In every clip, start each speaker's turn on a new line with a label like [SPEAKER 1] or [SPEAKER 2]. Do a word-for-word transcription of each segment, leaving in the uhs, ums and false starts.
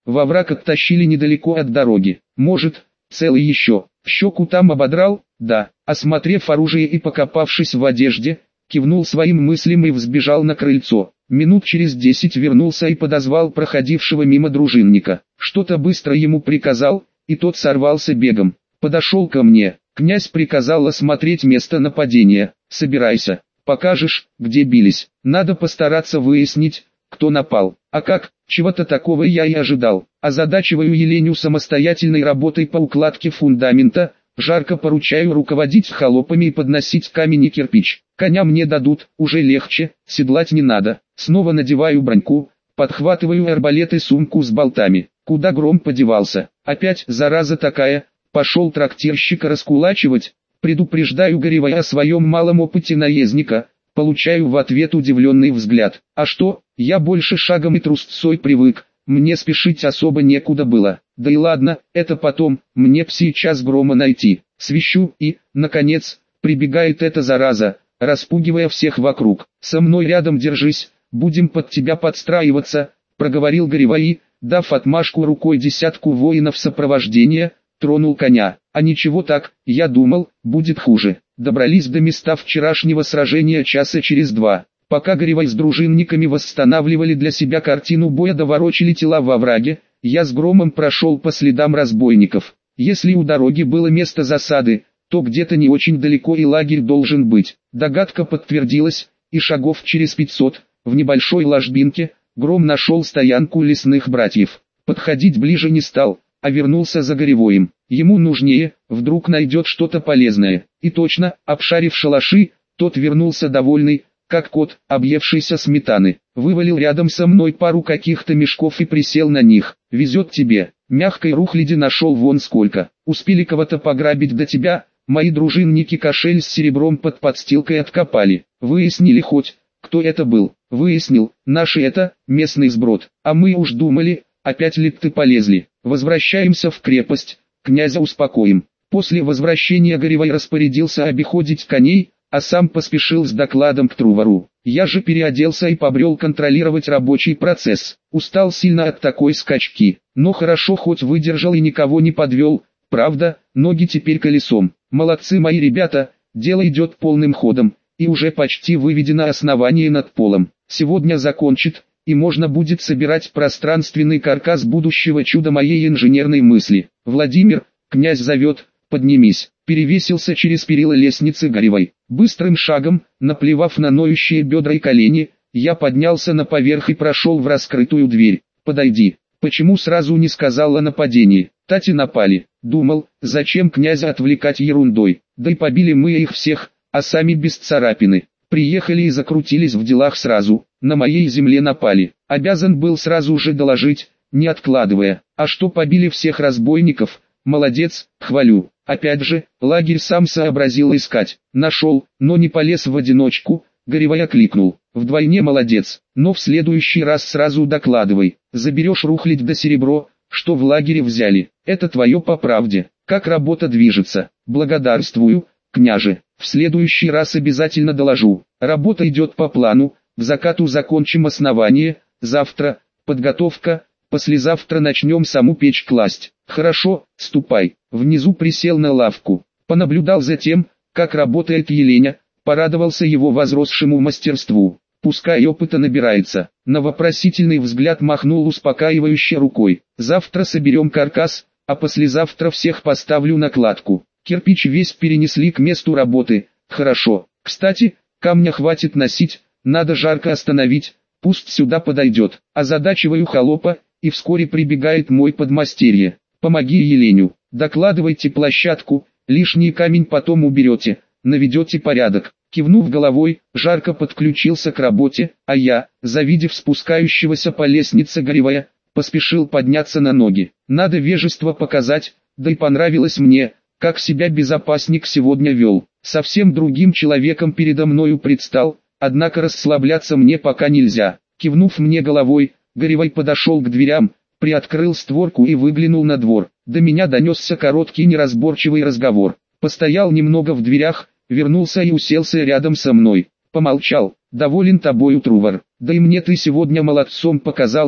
[SPEAKER 1] во враг оттащили недалеко от дороги. Может, целый еще. Щеку там ободрал? Да. Осмотрев оружие и покопавшись в одежде, кивнул своим мыслям и взбежал на крыльцо. Минут через десять вернулся и подозвал проходившего мимо дружинника. Что-то быстро ему приказал, и тот сорвался бегом. Подошел ко мне. Князь приказал осмотреть место нападения. Собирайся, покажешь, где бились. Надо постараться выяснить, кто напал. А как? Чего-то такого я и ожидал. Озадачиваю Еленю самостоятельной работой по укладке фундамента, жарко поручаю руководить холопами и подносить камень и кирпич. Коня мне дадут, уже легче, седлать не надо. Снова надеваю броньку, подхватываю арбалет и сумку с болтами. Куда Гром подевался? Опять зараза такая, пошел трактирщика раскулачивать. Предупреждаю Горевая о своем малом опыте наездника. Получаю в ответ удивленный взгляд. А что, я больше шагом и трусцой привык, мне спешить особо некуда было. Да и ладно, это потом, мне б сейчас Грома найти. Свищу и, наконец, прибегает эта зараза, распугивая всех вокруг. Со мной рядом держись, будем под тебя подстраиваться, проговорил Горевой, дав отмашку рукой десятку воинов сопровождения, тронул коня. А ничего так, я думал, будет хуже. Добрались до места вчерашнего сражения часа через два. Пока Горевой с дружинниками восстанавливали для себя картину боя, доворочили тела во враге, я с Громом прошел по следам разбойников. Если у дороги было место засады, то где-то не очень далеко и лагерь должен быть. Догадка подтвердилась, и шагов через пятьсот, в небольшой ложбинке, Гром нашел стоянку лесных братьев. Подходить ближе не стал, а вернулся за Горевоем. Ему нужнее, вдруг найдет что-то полезное. И точно, обшарив шалаши, тот вернулся довольный, как кот, объевшийся сметаны. Вывалил рядом со мной пару каких-то мешков и присел на них. Везет тебе. Мягкой рухляди нашел вон сколько. Успели кого-то пограбить до тебя. Мои дружинники кошель с серебром под подстилкой откопали. Выяснили хоть, кто это был. Выяснил, наши это, местный сброд. А мы уж думали, опять ли ты полезли. Возвращаемся в крепость, князя успокоим. После возвращения Горевой распорядился обиходить коней, а сам поспешил с докладом к Трувору. Я же переоделся и побрел контролировать рабочий процесс. Устал сильно от такой скачки, но хорошо хоть выдержал и никого не подвел. Правда, ноги теперь колесом. Молодцы мои ребята, дело идет полным ходом, и уже почти выведено основание над полом. Сегодня закончит, и можно будет собирать пространственный каркас будущего чуда моей инженерной мысли. Владимир, князь зовет, поднимись. Перевесился через перила лестницы Горевой. Быстрым шагом, наплевав на ноющие бедра и колени, я поднялся наверх и прошел в раскрытую дверь. Подойди. Почему сразу не сказал о нападении? Тати напали. Думал, зачем князя отвлекать ерундой. Да и побили мы их всех, а сами без царапины. Приехали и закрутились в делах сразу. На моей земле напали. Обязан был сразу же доложить, не откладывая. А что побили всех разбойников? Молодец, хвалю. Опять же, лагерь сам сообразил искать. Нашел, но не полез в одиночку. Горевой окликнул. Вдвойне молодец, но в следующий раз сразу докладывай. Заберешь рухлядь да серебро, что в лагере взяли. Это твое по правде. Как работа движется? Благодарствую, княже. В следующий раз обязательно доложу. Работа идет по плану. К закату закончим основание. Завтра подготовка. Послезавтра начнем саму печь класть. Хорошо, ступай. Внизу присел на лавку. Понаблюдал за тем, как работает Еленя. Порадовался его возросшему мастерству. Пускай опыта набирается. На вопросительный взгляд махнул успокаивающе рукой. Завтра соберем каркас, а послезавтра всех поставлю на кладку. Кирпич весь перенесли к месту работы. Хорошо. Кстати, камня хватит носить, надо жарко остановить, пусть сюда подойдет. Озадачиваю холопа, и вскоре прибегает мой подмастерье. Помоги Еленю, докладывайте площадку, лишний камень потом уберете, наведете порядок. Кивнув головой, жарко подключился к работе, а я, завидев спускающегося по лестнице Горевая, поспешил подняться на ноги. Надо вежество показать, да и понравилось мне, как себя безопасник сегодня вел. Совсем другим человеком передо мною предстал, однако расслабляться мне пока нельзя. Кивнув мне головой, Горевой подошел к дверям, приоткрыл створку и выглянул на двор. До меня донесся короткий неразборчивый разговор. Постоял немного в дверях, вернулся и уселся рядом со мной. Помолчал. Доволен тобою, Трувор. Да и мне ты сегодня молодцом показался,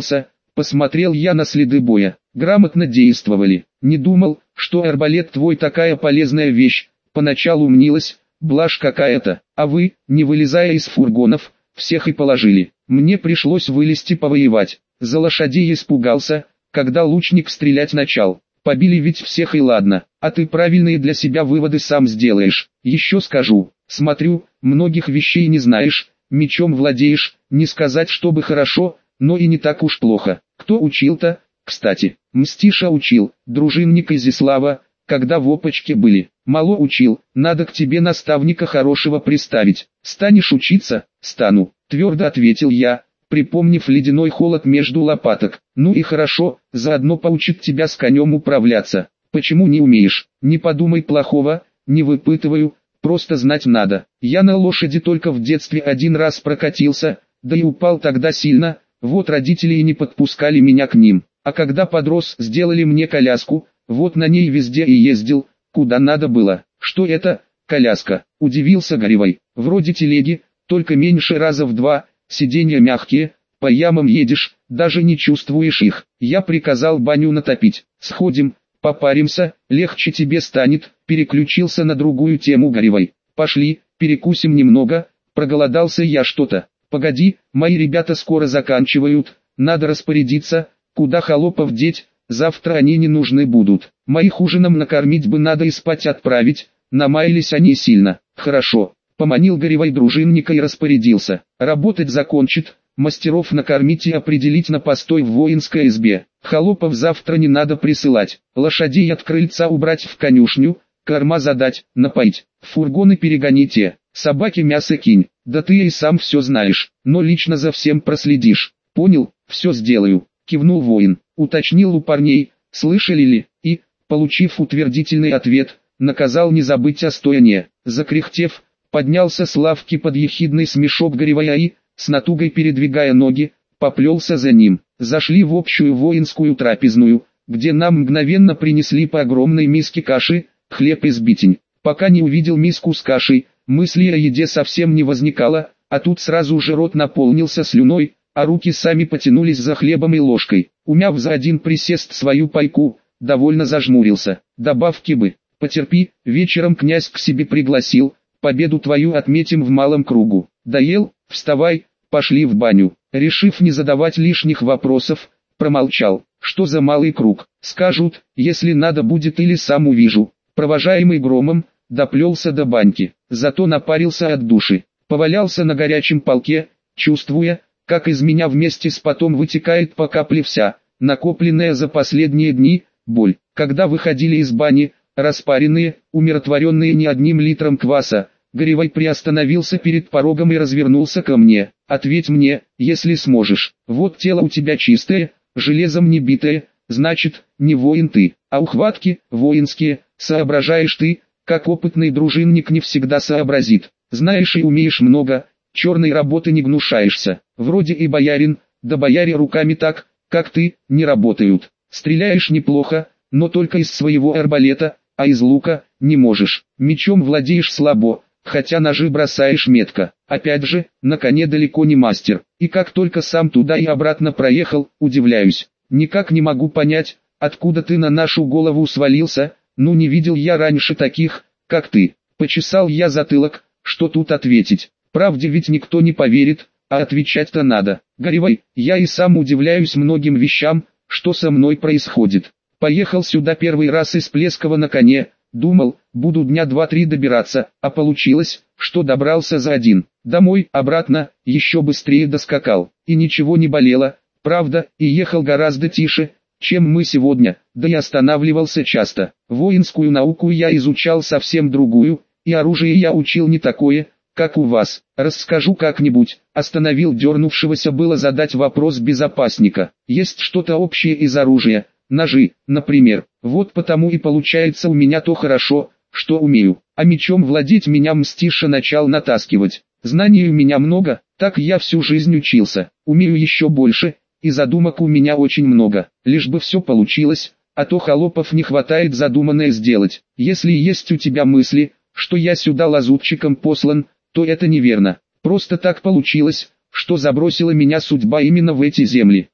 [SPEAKER 1] Посмотрел я на следы боя. Грамотно действовали. Не думал, что арбалет твой такая полезная вещь. Поначалу мнилось, блажь какая-то. А вы, не вылезая из фургонов, всех и положили. Мне пришлось вылезти повоевать. За лошадей испугался, когда лучник стрелять начал. Побили ведь всех и ладно, а ты правильные для себя выводы сам сделаешь. Еще скажу, смотрю, многих вещей не знаешь, мечом владеешь, не сказать чтобы хорошо, но и не так уж плохо. Кто учил-то? Кстати, Мстиша учил, дружинник Изяслава, когда в опочке были. Мало учил, надо к тебе наставника хорошего приставить. Станешь учиться? Стану, твердо ответил я, припомнив ледяной холод между лопаток. Ну и хорошо, заодно поучит тебя с конем управляться. Почему не умеешь? Не подумай плохого, не выпытываю, просто знать надо. Я на лошади только в детстве один раз прокатился, да и упал тогда сильно, вот родители и не подпускали меня к ним. А когда подрос, сделали мне коляску, вот на ней везде и ездил, куда надо было. Что это, коляска? Удивился Горевой. Вроде телеги, только меньше раза в два, сиденья мягкие, по ямам едешь, даже не чувствуешь их. Я приказал баню натопить. Сходим, попаримся, легче тебе станет. Переключился на другую тему Горевой. Пошли, перекусим немного, проголодался я что-то. Погоди, мои ребята скоро заканчивают, надо распорядиться, куда холопов деть, завтра они не нужны будут. Моих ужином накормить бы надо и спать отправить, намаялись они сильно. Хорошо, поманил Горевой дружинника и распорядился. Работать закончит, мастеров накормить и определить на постой в воинской избе. Холопов завтра не надо присылать, лошадей от крыльца убрать в конюшню, корма задать, напоить, фургоны перегоните, собаке мясо кинь. Да ты и сам все знаешь, но лично за всем проследишь. Понял, все сделаю, кивнул воин, уточнил у парней, слышали ли, и, получив утвердительный ответ, наказал не забыть о стоянии. Закряхтев, поднялся с лавки под ехидный смешок Горевая и, с натугой передвигая ноги, поплелся за ним. Зашли в общую воинскую трапезную, где нам мгновенно принесли по огромной миске каши, хлеб и сбитень. Пока не увидел миску с кашей, мысли о еде совсем не возникало, а тут сразу же рот наполнился слюной, а руки сами потянулись за хлебом и ложкой. Умяв за один присест свою пайку, довольно зажмурился. Добавки бы, потерпи, вечером князь к себе пригласил, победу твою отметим в малом кругу. Доел? Вставай, пошли в баню. Решив не задавать лишних вопросов, промолчал. Что за малый круг? Скажут, если надо будет или сам увижу. Провожаемый громом, доплелся до баньки, зато напарился от души, повалялся на горячем полке, чувствуя, как из меня вместе с потом вытекает по капле вся, накопленная за последние дни, боль. Когда выходили из бани, распаренные, умиротворенные не одним литром кваса, Горевой приостановился перед порогом и развернулся ко мне. Ответь мне, если сможешь, вот тело у тебя чистое, железом не битое, значит, не воин ты, а ухватки, воинские, соображаешь ты, как опытный дружинник не всегда сообразит. Знаешь и умеешь много, черной работы не гнушаешься. Вроде и боярин, да бояре руками так, как ты, не работают. Стреляешь неплохо, но только из своего арбалета, а из лука не можешь. Мечом владеешь слабо, хотя ножи бросаешь метко. Опять же, на коне далеко не мастер. И как только сам туда и обратно проехал, удивляюсь. Никак не могу понять, откуда ты на нашу голову свалился. Ну не видел я раньше таких, как ты. Почесал я затылок, что тут ответить. Правде ведь никто не поверит, а отвечать-то надо. Горевой, я и сам удивляюсь многим вещам, что со мной происходит. Поехал сюда первый раз из Плескова на коне, думал, буду дня два-три добираться, а получилось, что добрался за один. Домой, обратно, еще быстрее доскакал. И ничего не болело, правда, и ехал гораздо тише, чем мы сегодня, да и останавливался часто. Воинскую науку я изучал совсем другую, и оружие я учил не такое, как у вас. Расскажу как-нибудь. Остановил дернувшегося было задать вопрос безопасника. Есть что-то общее из оружия, ножи, например. Вот потому и получается у меня то хорошо, что умею. А мечом владеть меня Мстиша начал натаскивать. Знаний у меня много, так я всю жизнь учился. Умею еще больше. И задумок у меня очень много, лишь бы все получилось, а то холопов не хватает задуманное сделать. Если есть у тебя мысли, что я сюда лазутчиком послан, то это неверно. Просто так получилось, что забросила меня судьба именно в эти земли.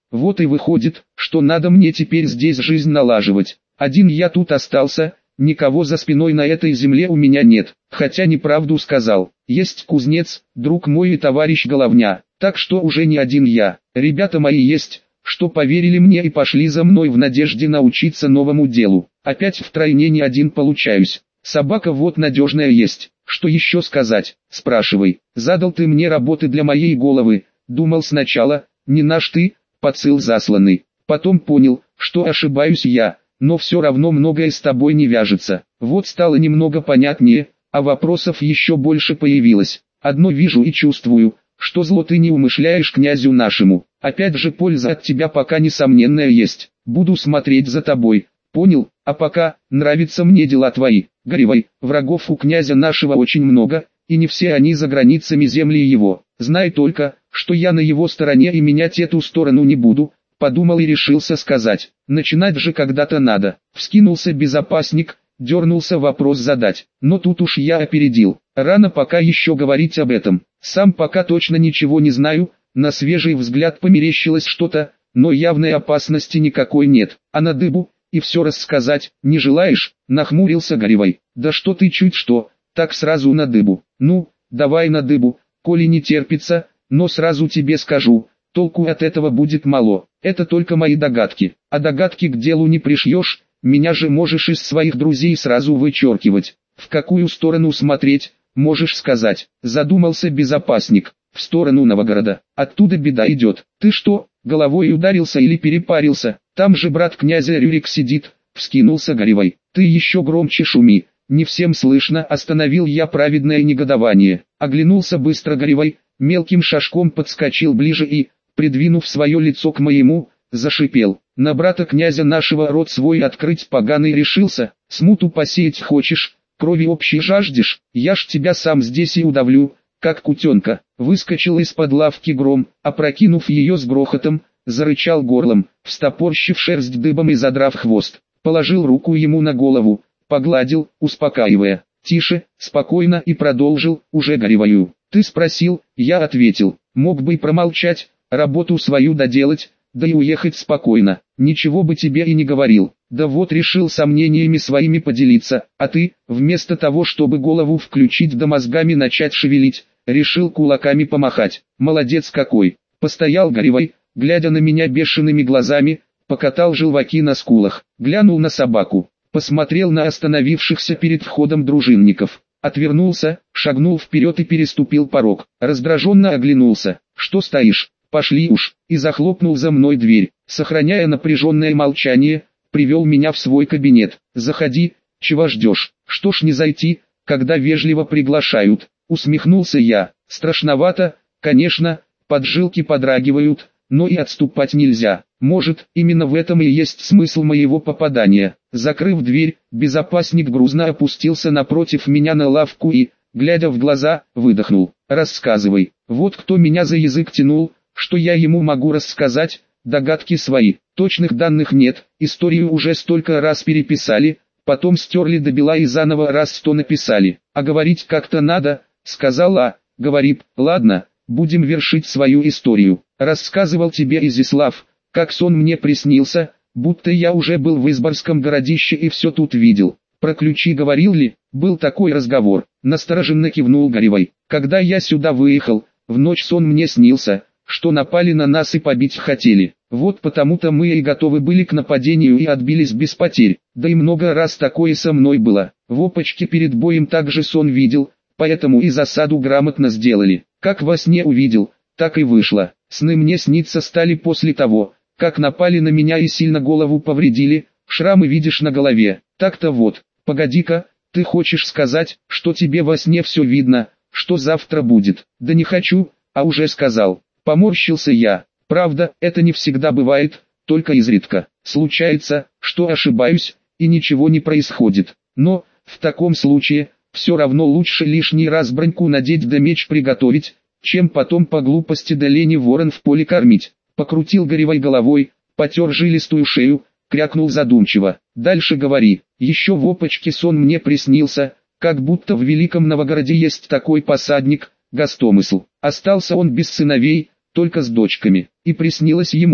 [SPEAKER 1] Вот и выходит, что надо мне теперь здесь жизнь налаживать. Один я тут остался, никого за спиной на этой земле у меня нет, хотя неправду сказал. Есть кузнец, друг мой и товарищ Головня, так что уже не один я. Ребята мои есть, что поверили мне и пошли за мной в надежде научиться новому делу. Опять втройне не один получаюсь. Собака вот надежная есть. Что еще сказать? Спрашивай. Задал ты мне работы для моей головы. Думал сначала, не наш ты, поцел засланный. Потом понял, что ошибаюсь я, но все равно многое с тобой не вяжется. Вот стало немного понятнее, а вопросов еще больше появилось. Одно вижу и чувствую, что зло ты не умышляешь князю нашему. Опять же польза от тебя пока несомненная есть. Буду смотреть за тобой. Понял? А пока, нравятся мне дела твои. Горевай, врагов у князя нашего очень много, и не все они за границами земли его. Знай только, что я на его стороне и менять эту сторону не буду. Подумал и решился сказать. Начинать же когда-то надо. Вскинулся безопасник, дернулся вопрос задать. Но тут уж я опередил. Рано пока еще говорить об этом. Сам пока точно ничего не знаю. На свежий взгляд померещилось что-то, но явной опасности никакой нет. А на дыбу, и все рассказать, не желаешь? Нахмурился Горевой. Да что ты чуть что, так сразу на дыбу. Ну, давай на дыбу, коли не терпится, но сразу тебе скажу, толку от этого будет мало. Это только мои догадки, а догадки к делу не пришьешь, меня же можешь из своих друзей сразу вычеркивать. В какую сторону смотреть, можешь сказать. Задумался безопасник. В сторону Новгорода. Оттуда беда идет. Ты что, головой ударился или перепарился? Там же брат князя Рюрик сидит. Вскинулся Горевой. Ты еще громче шуми. Не всем слышно. Остановил я праведное негодование. Оглянулся быстро Горевой. Мелким шажком подскочил ближе и, придвинув свое лицо к моему, зашипел. На брата князя нашего рот свой открыть поганый решился. Смуту посеять хочешь? Крови общей жаждешь? Я ж тебя сам здесь и удавлю. Как кутенка, выскочил из-под лавки Гром, опрокинув ее с грохотом, зарычал горлом, встопорщив шерсть дыбом и задрав хвост, положил руку ему на голову, погладил, успокаивая, тише, спокойно и продолжил, уже Горевою. Ты спросил, я ответил, мог бы и промолчать, работу свою доделать, да и уехать спокойно, ничего бы тебе и не говорил. Да вот решил сомнениями своими поделиться, а ты, вместо того чтобы голову включить да мозгами начать шевелить, решил кулаками помахать. Молодец какой. Постоял Горевой, глядя на меня бешеными глазами, покатал желваки на скулах, глянул на собаку, посмотрел на остановившихся перед входом дружинников, отвернулся, шагнул вперед и переступил порог, раздраженно оглянулся. Что стоишь? Пошли уж, и захлопнул за мной дверь, сохраняя напряженное молчание, привел меня в свой кабинет. Заходи, чего ждешь? Что ж не зайти, когда вежливо приглашают? Усмехнулся я. Страшновато, конечно, поджилки подрагивают, но и отступать нельзя. Может, именно в этом и есть смысл моего попадания. Закрыв дверь, безопасник грузно опустился напротив меня на лавку и, глядя в глаза, выдохнул. Рассказывай. Вот кто меня за язык тянул, что я ему могу рассказать. Догадки свои, точных данных нет, историю уже столько раз переписали, потом стерли до бела и заново раз сто написали, а говорить как-то надо, сказал А, говорит, ладно, будем вершить свою историю. Рассказывал тебе Изяслав, как сон мне приснился, будто я уже был в Изборском городище и все тут видел. Про ключи говорил ли? Был такой разговор. Настороженно кивнул Горевой. Когда я сюда выехал, в ночь сон мне снился, что напали на нас и побить хотели. Вот потому-то мы и готовы были к нападению и отбились без потерь. Да и много раз такое со мной было. В опочке перед боем также сон видел, поэтому и засаду грамотно сделали. Как во сне увидел, так и вышло. Сны мне сниться стали после того, как напали на меня и сильно голову повредили, шрамы видишь на голове. Так-то вот, погоди-ка, ты хочешь сказать, что тебе во сне все видно, что завтра будет? Да не хочу, а уже сказал. Поморщился я. Правда, это не всегда бывает, только изредка. Случается, что ошибаюсь, и ничего не происходит. Но, в таком случае, все равно лучше лишний раз броньку надеть да меч приготовить, чем потом по глупости да лени ворон в поле кормить. Покрутил Горевой головой, потер жилистую шею, крякнул задумчиво. Дальше говори. Еще в опочке сон мне приснился, как будто в Великом Новгороде есть такой посадник, Гостомысл. Остался он без сыновей, только с дочками, и приснилось ему,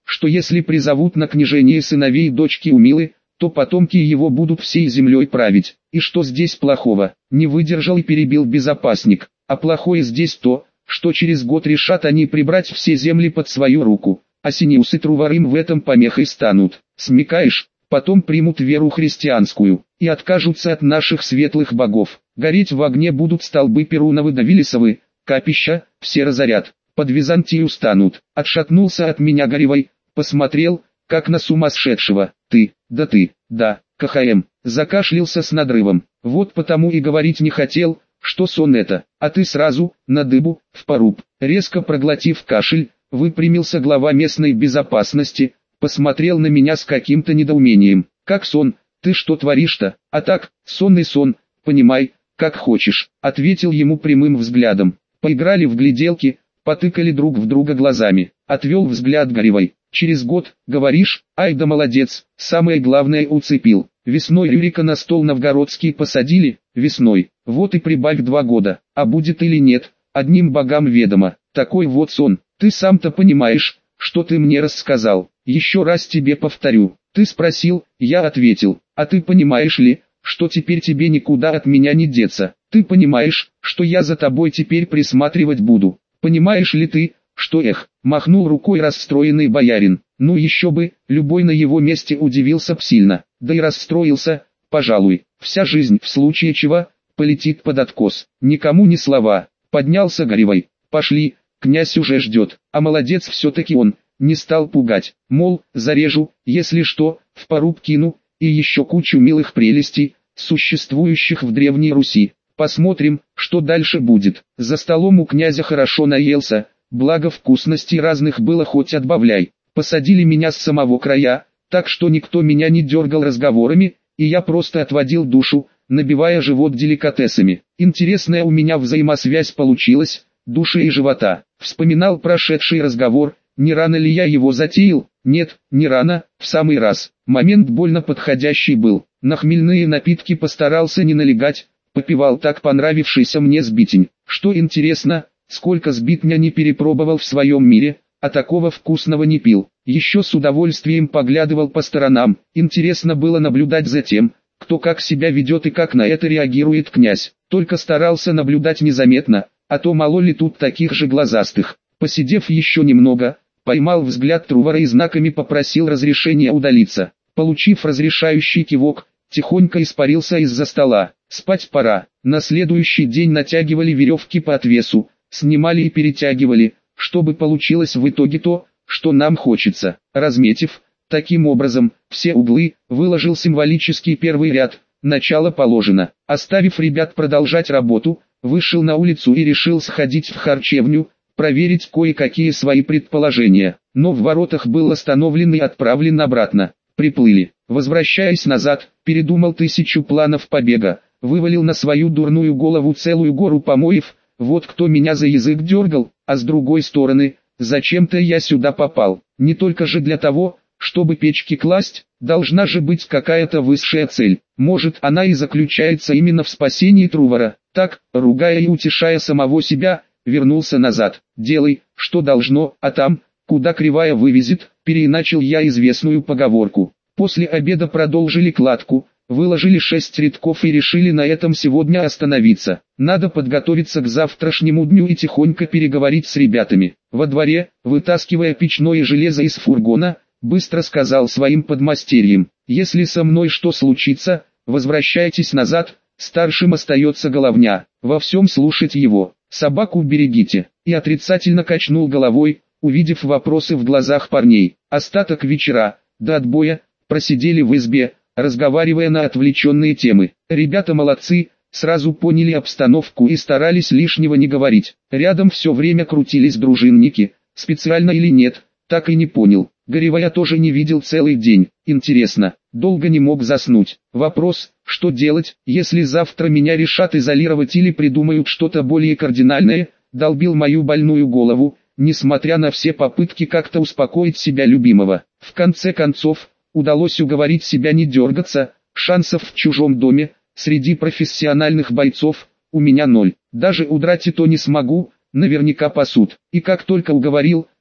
[SPEAKER 1] что если призовут на княжение сыновей дочки Умилы, то потомки его будут всей землей править. И что здесь плохого? Не выдержал и перебил безопасник. А плохое здесь то, что через год решат они прибрать все земли под свою руку, а Синеус и Трувор им в этом помехой станут. Смекаешь? Потом примут веру христианскую, и откажутся от наших светлых богов. Гореть в огне будут столбы Перуновы да Виллисовы, капища, все разорят, под Византию станут. Отшатнулся от меня Горевой, посмотрел, как на сумасшедшего. Ты, да ты, да, КХМ, закашлялся с надрывом. Вот потому и говорить не хотел, что сон это, а ты сразу, на дыбу, в поруб. Резко проглотив кашель, выпрямился глава местной безопасности, посмотрел на меня с каким-то недоумением. Как сон, ты что творишь-то? А так, сон и сон, понимай, как хочешь, ответил ему прямым взглядом. Поиграли в гляделки, потыкали друг в друга глазами. Отвел взгляд Горевой. Через год, говоришь, ай да молодец, самое главное уцепил. Весной Рюрика на стол новгородский посадили, весной, вот и прибавь два года, а будет или нет, одним богам ведомо. Такой вот сон, ты сам-то понимаешь, что ты мне рассказал. Еще раз тебе повторю, ты спросил, я ответил, а ты понимаешь ли, что теперь тебе никуда от меня не деться? Ты понимаешь, что я за тобой теперь присматривать буду? Понимаешь ли ты, что эх, махнул рукой расстроенный боярин, ну еще бы, любой на его месте удивился б сильно, да и расстроился, пожалуй, вся жизнь в случае чего, полетит под откос, никому ни слова, поднялся Горевой, пошли, князь уже ждет, а молодец все-таки он, не стал пугать, мол, зарежу, если что, в поруб кину, и еще кучу милых прелестей, существующих в Древней Руси. Посмотрим, что дальше будет. За столом у князя хорошо наелся, благо вкусностей разных было хоть отбавляй. Посадили меня с самого края, так что никто меня не дергал разговорами, и я просто отводил душу, набивая живот деликатесами. Интересная у меня взаимосвязь получилась, души и живота. Вспоминал прошедший разговор, не рано ли я его затеял? Нет, не рано, в самый раз. Момент больно подходящий был. На хмельные напитки постарался не налегать, попивал так понравившийся мне сбитень. Что интересно, сколько сбитня не перепробовал в своем мире, а такого вкусного не пил. Еще с удовольствием поглядывал по сторонам. Интересно было наблюдать за тем, кто как себя ведет и как на это реагирует князь. Только старался наблюдать незаметно, а то мало ли тут таких же глазастых. Посидев еще немного, поймал взгляд Трувора и знаками попросил разрешения удалиться. Получив разрешающий кивок, тихонько испарился из-за стола. Спать пора. На следующий день натягивали веревки по отвесу, снимали и перетягивали, чтобы получилось в итоге то, что нам хочется. Разметив, таким образом, все углы, выложил символический первый ряд, начало положено. Оставив ребят продолжать работу, вышел на улицу и решил сходить в харчевню, проверить кое-какие свои предположения. Но в воротах был остановлен и отправлен обратно. Приплыли. Возвращаясь назад, передумал тысячу планов побега, вывалил на свою дурную голову целую гору помоев. Вот кто меня за язык дергал, а с другой стороны, зачем-то я сюда попал. Не только же для того, чтобы печки класть, должна же быть какая-то высшая цель. Может, она и заключается именно в спасении Трувора. Так, ругая и утешая самого себя, вернулся назад. Делай, что должно, а там, куда кривая вывезет, переиначил я известную поговорку. После обеда продолжили кладку, выложили шесть рядков и решили на этом сегодня остановиться. Надо подготовиться к завтрашнему дню и тихонько переговорить с ребятами. Во дворе, вытаскивая печное железо из фургона, быстро сказал своим подмастерьям: если со мной что случится, возвращайтесь назад, старшим остается головня, во всем слушать его, собаку берегите. И отрицательно качнул головой, увидев вопросы в глазах парней. Остаток вечера, до отбоя, просидели в избе, разговаривая на отвлеченные темы. Ребята молодцы, сразу поняли обстановку и старались лишнего не говорить. Рядом все время крутились дружинники, специально или нет, так и не понял. Горевой я тоже не видел целый день. Интересно, долго не мог заснуть. Вопрос, что делать, если завтра меня решат изолировать или придумают что-то более кардинальное, долбил мою больную голову, несмотря на все попытки как-то успокоить себя любимого. В конце концов, удалось уговорить себя не дергаться, шансов в чужом доме, среди профессиональных бойцов, у меня ноль. Даже удрать и то не смогу, наверняка пасут. И как только уговорил,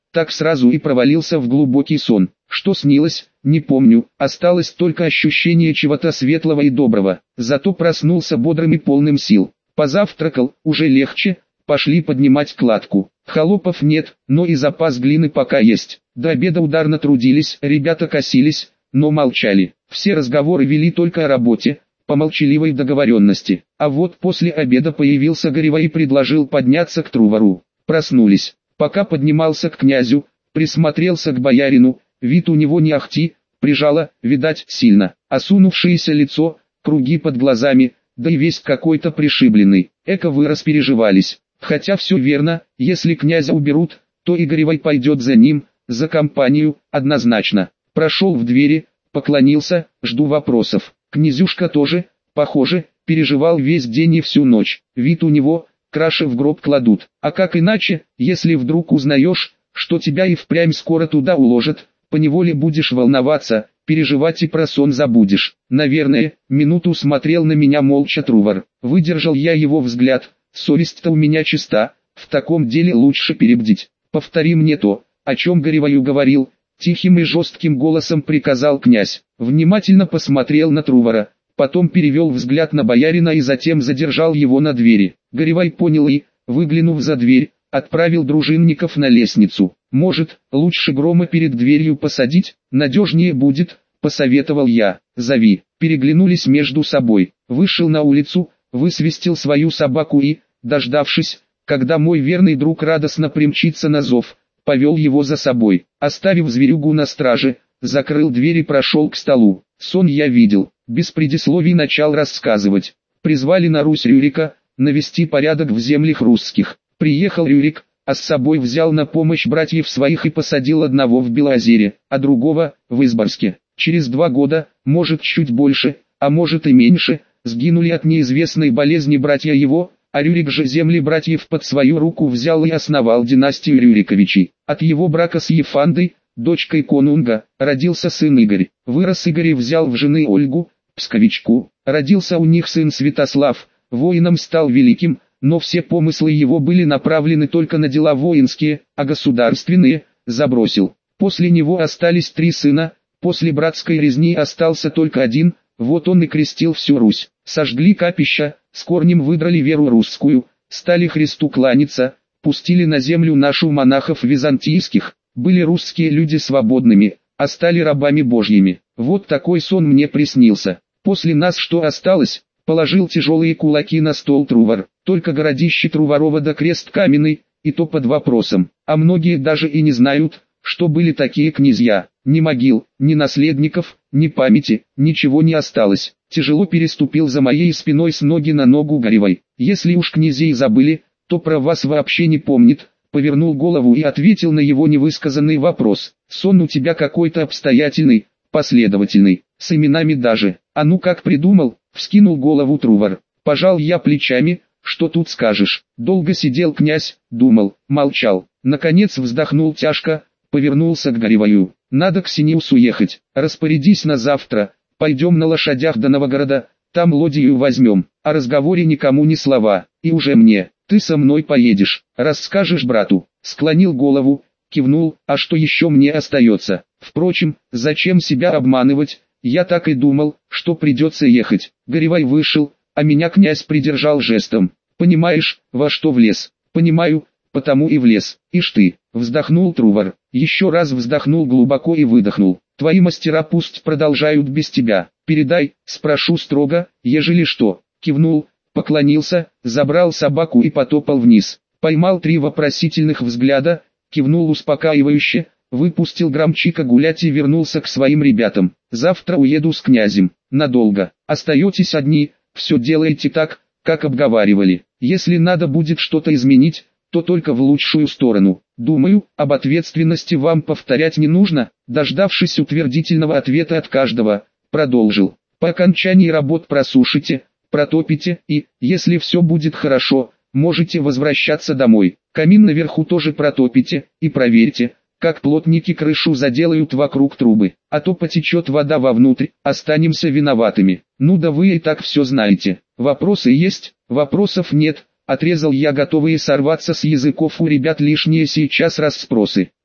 [SPEAKER 1] Так сразу и провалился в глубокий сон. Что снилось, не помню, осталось только ощущение чего-то светлого и доброго. Зато проснулся бодрым и полным сил. Позавтракал, уже легче, пошли поднимать кладку. Холопов нет, но и запас глины пока есть. До обеда ударно трудились, ребята косились, но молчали. Все разговоры вели только о работе, по молчаливой договоренности. А вот после обеда появился Горевой и предложил подняться к Трувору. Проснулись. Пока поднимался к князю, присмотрелся к боярину, вид у него не ахти, прижало, видать, сильно. Осунувшееся лицо, круги под глазами, да и весь какой-то пришибленный. Эко вы распереживались. Хотя все верно, если князя уберут, то и Горевой пойдет за ним, за компанию, однозначно. Прошел в двери, поклонился, жду вопросов. Князюшка тоже, похоже, переживал весь день и всю ночь. Вид у него, краши в гроб кладут. А как иначе, если вдруг узнаешь, что тебя и впрямь скоро туда уложат, поневоле будешь волноваться, переживать и про сон забудешь. Наверное, минуту смотрел на меня молча Трувор. Выдержал я его взгляд, совесть-то у меня чиста, в таком деле лучше перебдить. Повтори мне то, о чем Горевою говорил. Тихим и жестким голосом приказал князь. Внимательно посмотрел на Трувора, потом перевел взгляд на боярина и затем задержал его на двери. Горевой понял и, выглянув за дверь, отправил дружинников на лестницу. «Может, лучше Грома перед дверью посадить, надежнее будет», — посоветовал я. «Зови». Переглянулись между собой. Вышел на улицу, высвистел свою собаку и, дождавшись, когда мой верный друг радостно примчится на зов, повел его за собой. Оставив зверюгу на страже, закрыл дверь и прошел к столу. Сон я видел, без предисловий начал рассказывать. Призвали на Русь Рюрика, навести порядок в землях русских. Приехал Рюрик, а с собой взял на помощь братьев своих и посадил одного в Белозере, а другого в Изборске. Через два года, может чуть больше, а может и меньше, сгинули от неизвестной болезни братья его, а Рюрик же земли братьев под свою руку взял и основал династию Рюриковичей. От его брака с Ефандой, дочкой конунга, родился сын Игорь. Вырос Игорь и взял в жены Ольгу, псковичку. Родился у них сын Святослав, воином стал великим, но все помыслы его были направлены только на дела воинские, а государственные забросил. После него остались три сына, после братской резни остался только один, вот он и крестил всю Русь. Сожгли капища, с корнем выдрали веру русскую, стали Христу кланяться, пустили на землю нашу монахов византийских, были русские люди свободными, а стали рабами божьими. Вот такой сон мне приснился. После нас что осталось? Положил тяжелые кулаки на стол Трувор. Только городище Труворово да крест каменный, и то под вопросом. А многие даже и не знают, что были такие князья. Ни могил, ни наследников, ни памяти, ничего не осталось. Тяжело переступил за моей спиной с ноги на ногу Горевой. Если уж князей забыли, то про вас вообще не помнит. Повернул голову и ответил на его невысказанный вопрос. Сон у тебя какой-то обстоятельный, последовательный, с именами даже. А ну как придумал? Вскинул голову Трувор. Пожал я плечами, что тут скажешь. Долго сидел князь, думал, молчал. Наконец вздохнул тяжко, повернулся к Горевою. Надо к Синеусу ехать, распорядись на завтра, пойдем на лошадях до Новогорода, там лодию возьмем, о разговоре никому ни слова, и уже мне, ты со мной поедешь, расскажешь брату. Склонил голову, кивнул, а что еще мне остается? Впрочем, зачем себя обманывать, я так и думал, что придется ехать. Горевой вышел, а меня князь придержал жестом. Понимаешь, во что влез? Понимаю, потому и влез. Ишь ты, вздохнул Трувор. Еще раз вздохнул глубоко и выдохнул. Твои мастера пусть продолжают без тебя. Передай, спрошу строго, ежели что. Кивнул, поклонился, забрал собаку и потопал вниз. Поймал три вопросительных взгляда, кивнул успокаивающе, выпустил Громчика гулять и вернулся к своим ребятам. Завтра уеду с князем. Надолго. Остаетесь одни, все делаете так, как обговаривали. Если надо будет что-то изменить, то только в лучшую сторону. Думаю, об ответственности вам повторять не нужно. Дождавшись утвердительного ответа от каждого, продолжил. По окончании работ просушите, протопите и, если все будет хорошо, можете возвращаться домой. Камин наверху тоже протопите и проверьте, как плотники крышу заделают вокруг трубы, а то потечет вода вовнутрь, останемся виноватыми. Ну да вы и так все знаете. Вопросы есть? Вопросов нет. Отрезал я, готовые сорваться с языков у ребят лишние сейчас расспросы.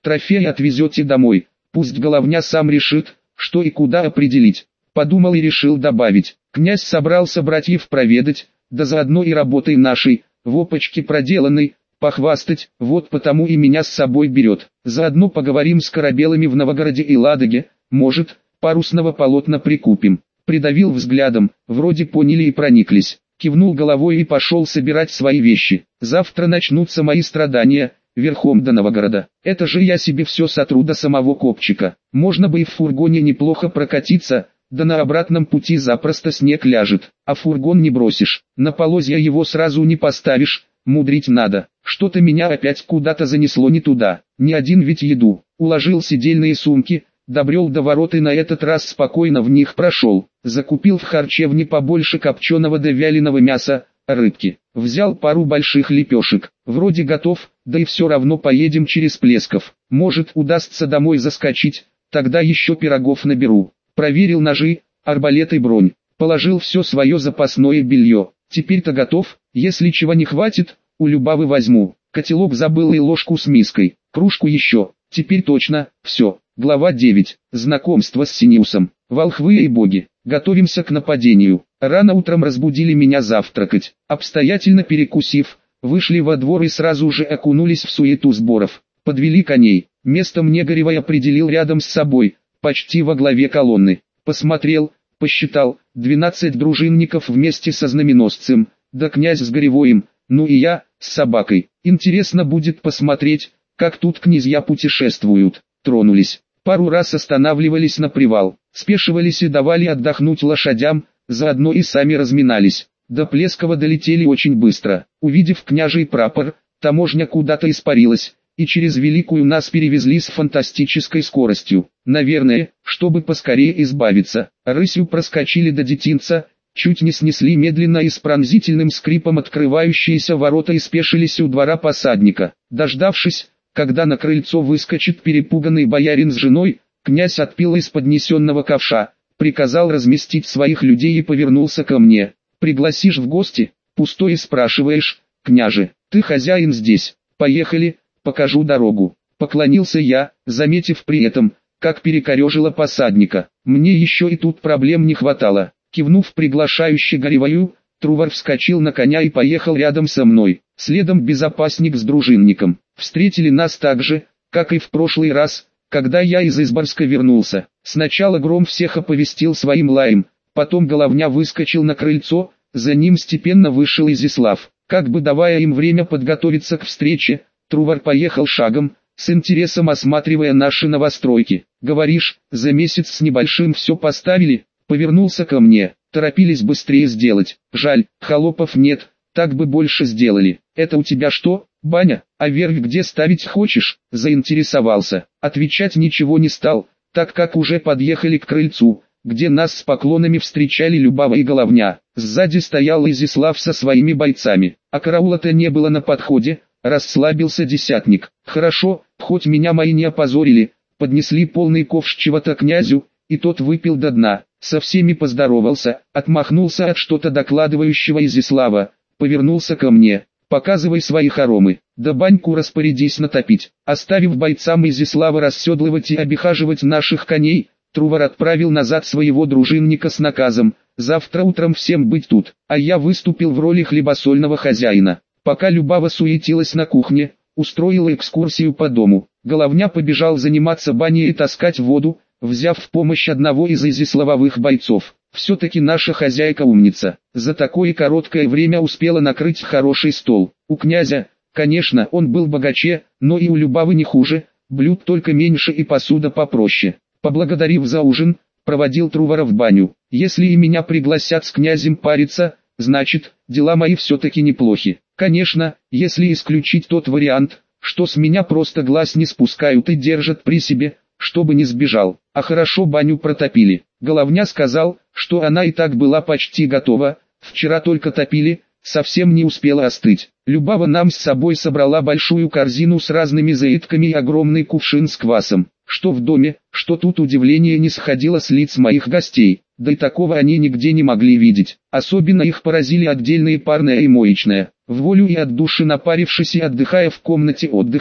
[SPEAKER 1] Трофей отвезете домой, пусть головня сам решит, что и куда определить. Подумал и решил добавить. Князь собрался братьев проведать, да заодно и работой нашей, в опочке проделанной, похвастать, вот потому и меня с собой берет. Заодно поговорим с корабелами в Новгороде и Ладоге, может, парусного полотна прикупим. Придавил взглядом, вроде поняли и прониклись. Кивнул головой и пошел собирать свои вещи. Завтра начнутся мои страдания, верхом до Новгорода. Это же я себе все сотру до самого копчика. Можно бы и в фургоне неплохо прокатиться, да на обратном пути запросто снег ляжет. А фургон не бросишь, на полозья его сразу не поставишь, мудрить надо. Что-то меня опять куда-то занесло не туда. Не один ведь еду. Уложил сидельные сумки, добрел до ворот и на этот раз спокойно в них прошел. Закупил в харчевне побольше копченого да вяленого мяса, рыбки. Взял пару больших лепешек. Вроде готов, да и все равно поедем через Плесков. Может, удастся домой заскочить, тогда еще пирогов наберу. Проверил ножи, арбалет и бронь. Положил все свое запасное белье. Теперь-то готов, если чего не хватит, у Любавы возьму. Котелок забыл и ложку с миской, кружку еще. Теперь точно, все. Глава девять. Знакомство с Синиусом. Волхвы и боги. Готовимся к нападению. Рано утром разбудили меня завтракать. Обстоятельно перекусив, вышли во двор и сразу же окунулись в суету сборов. Подвели коней. Место мне Горевой определил рядом с собой, почти во главе колонны. Посмотрел, посчитал, двенадцать дружинников вместе со знаменосцем, да князь с Горевоем, ну и я, с собакой. Интересно будет посмотреть, как тут князья путешествуют. Тронулись. Пару раз останавливались на привал, спешивались и давали отдохнуть лошадям, заодно и сами разминались. До Плескова долетели очень быстро. Увидев княжий прапор, таможня куда-то испарилась, и через Великую нас перевезли с фантастической скоростью. Наверное, чтобы поскорее избавиться, рысью проскочили до детинца, чуть не снесли медленно и с пронзительным скрипом открывающиеся ворота и спешились у двора посадника. Дождавшись, когда на крыльцо выскочит перепуганный боярин с женой, князь отпил из поднесенного ковша, приказал разместить своих людей и повернулся ко мне. «Пригласишь в гости? Пустое спрашиваешь, княже, ты хозяин здесь, поехали, покажу дорогу». Поклонился я, заметив при этом, как перекорежило посадника. Мне еще и тут проблем не хватало. Кивнув приглашающе Горевою, Трувор вскочил на коня и поехал рядом со мной. Следом безопасник с дружинником. Встретили нас так же, как и в прошлый раз, когда я из Изборска вернулся. Сначала Гром всех оповестил своим лаем, потом Головня выскочил на крыльцо, за ним степенно вышел Изяслав. Как бы давая им время подготовиться к встрече, Трувор поехал шагом, с интересом осматривая наши новостройки. «Говоришь, за месяц с небольшим все поставили?» Повернулся ко мне. Торопились быстрее сделать. Жаль, холопов нет, так бы больше сделали. «Это у тебя что, баня? А верфь где ставить хочешь?» Заинтересовался. Отвечать ничего не стал, так как уже подъехали к крыльцу, где нас с поклонами встречали Любава и Головня. Сзади стоял Изяслав со своими бойцами, а караула-то не было на подходе, расслабился десятник. «Хорошо, хоть меня мои не опозорили», поднесли полный ковш чего-то князю, и тот выпил до дна. Со всеми поздоровался, отмахнулся от что-то докладывающего Изяслава, повернулся ко мне. «Показывай свои хоромы, да баньку распорядись натопить». Оставив бойцам Изяслава расседлывать и обихаживать наших коней, Трувор отправил назад своего дружинника с наказом: «Завтра утром всем быть тут», а я выступил в роли хлебосольного хозяина. Пока Любава суетилась на кухне, устроила экскурсию по дому, Головня побежал заниматься баней и таскать воду, взяв в помощь одного из изяславовых бойцов. Все-таки наша хозяйка умница, за такое короткое время успела накрыть хороший стол. У князя, конечно, он был богаче, но и у Любавы не хуже, блюд только меньше и посуда попроще. Поблагодарив за ужин, проводил Трувора в баню. Если и меня пригласят с князем париться, значит, дела мои все-таки неплохи. Конечно, если исключить тот вариант, что с меня просто глаз не спускают и держат при себе, чтобы не сбежал. А хорошо баню протопили. Головня сказал, что она и так была почти готова, вчера только топили, совсем не успела остыть. Любава нам с собой собрала большую корзину с разными заедками и огромный кувшин с квасом. Что в доме, что тут удивление не сходило с лиц моих гостей, да и такого они нигде не могли видеть. Особенно их поразили отдельные парная и моечная. В волю и от души напарившись и отдыхая в комнате отдыха,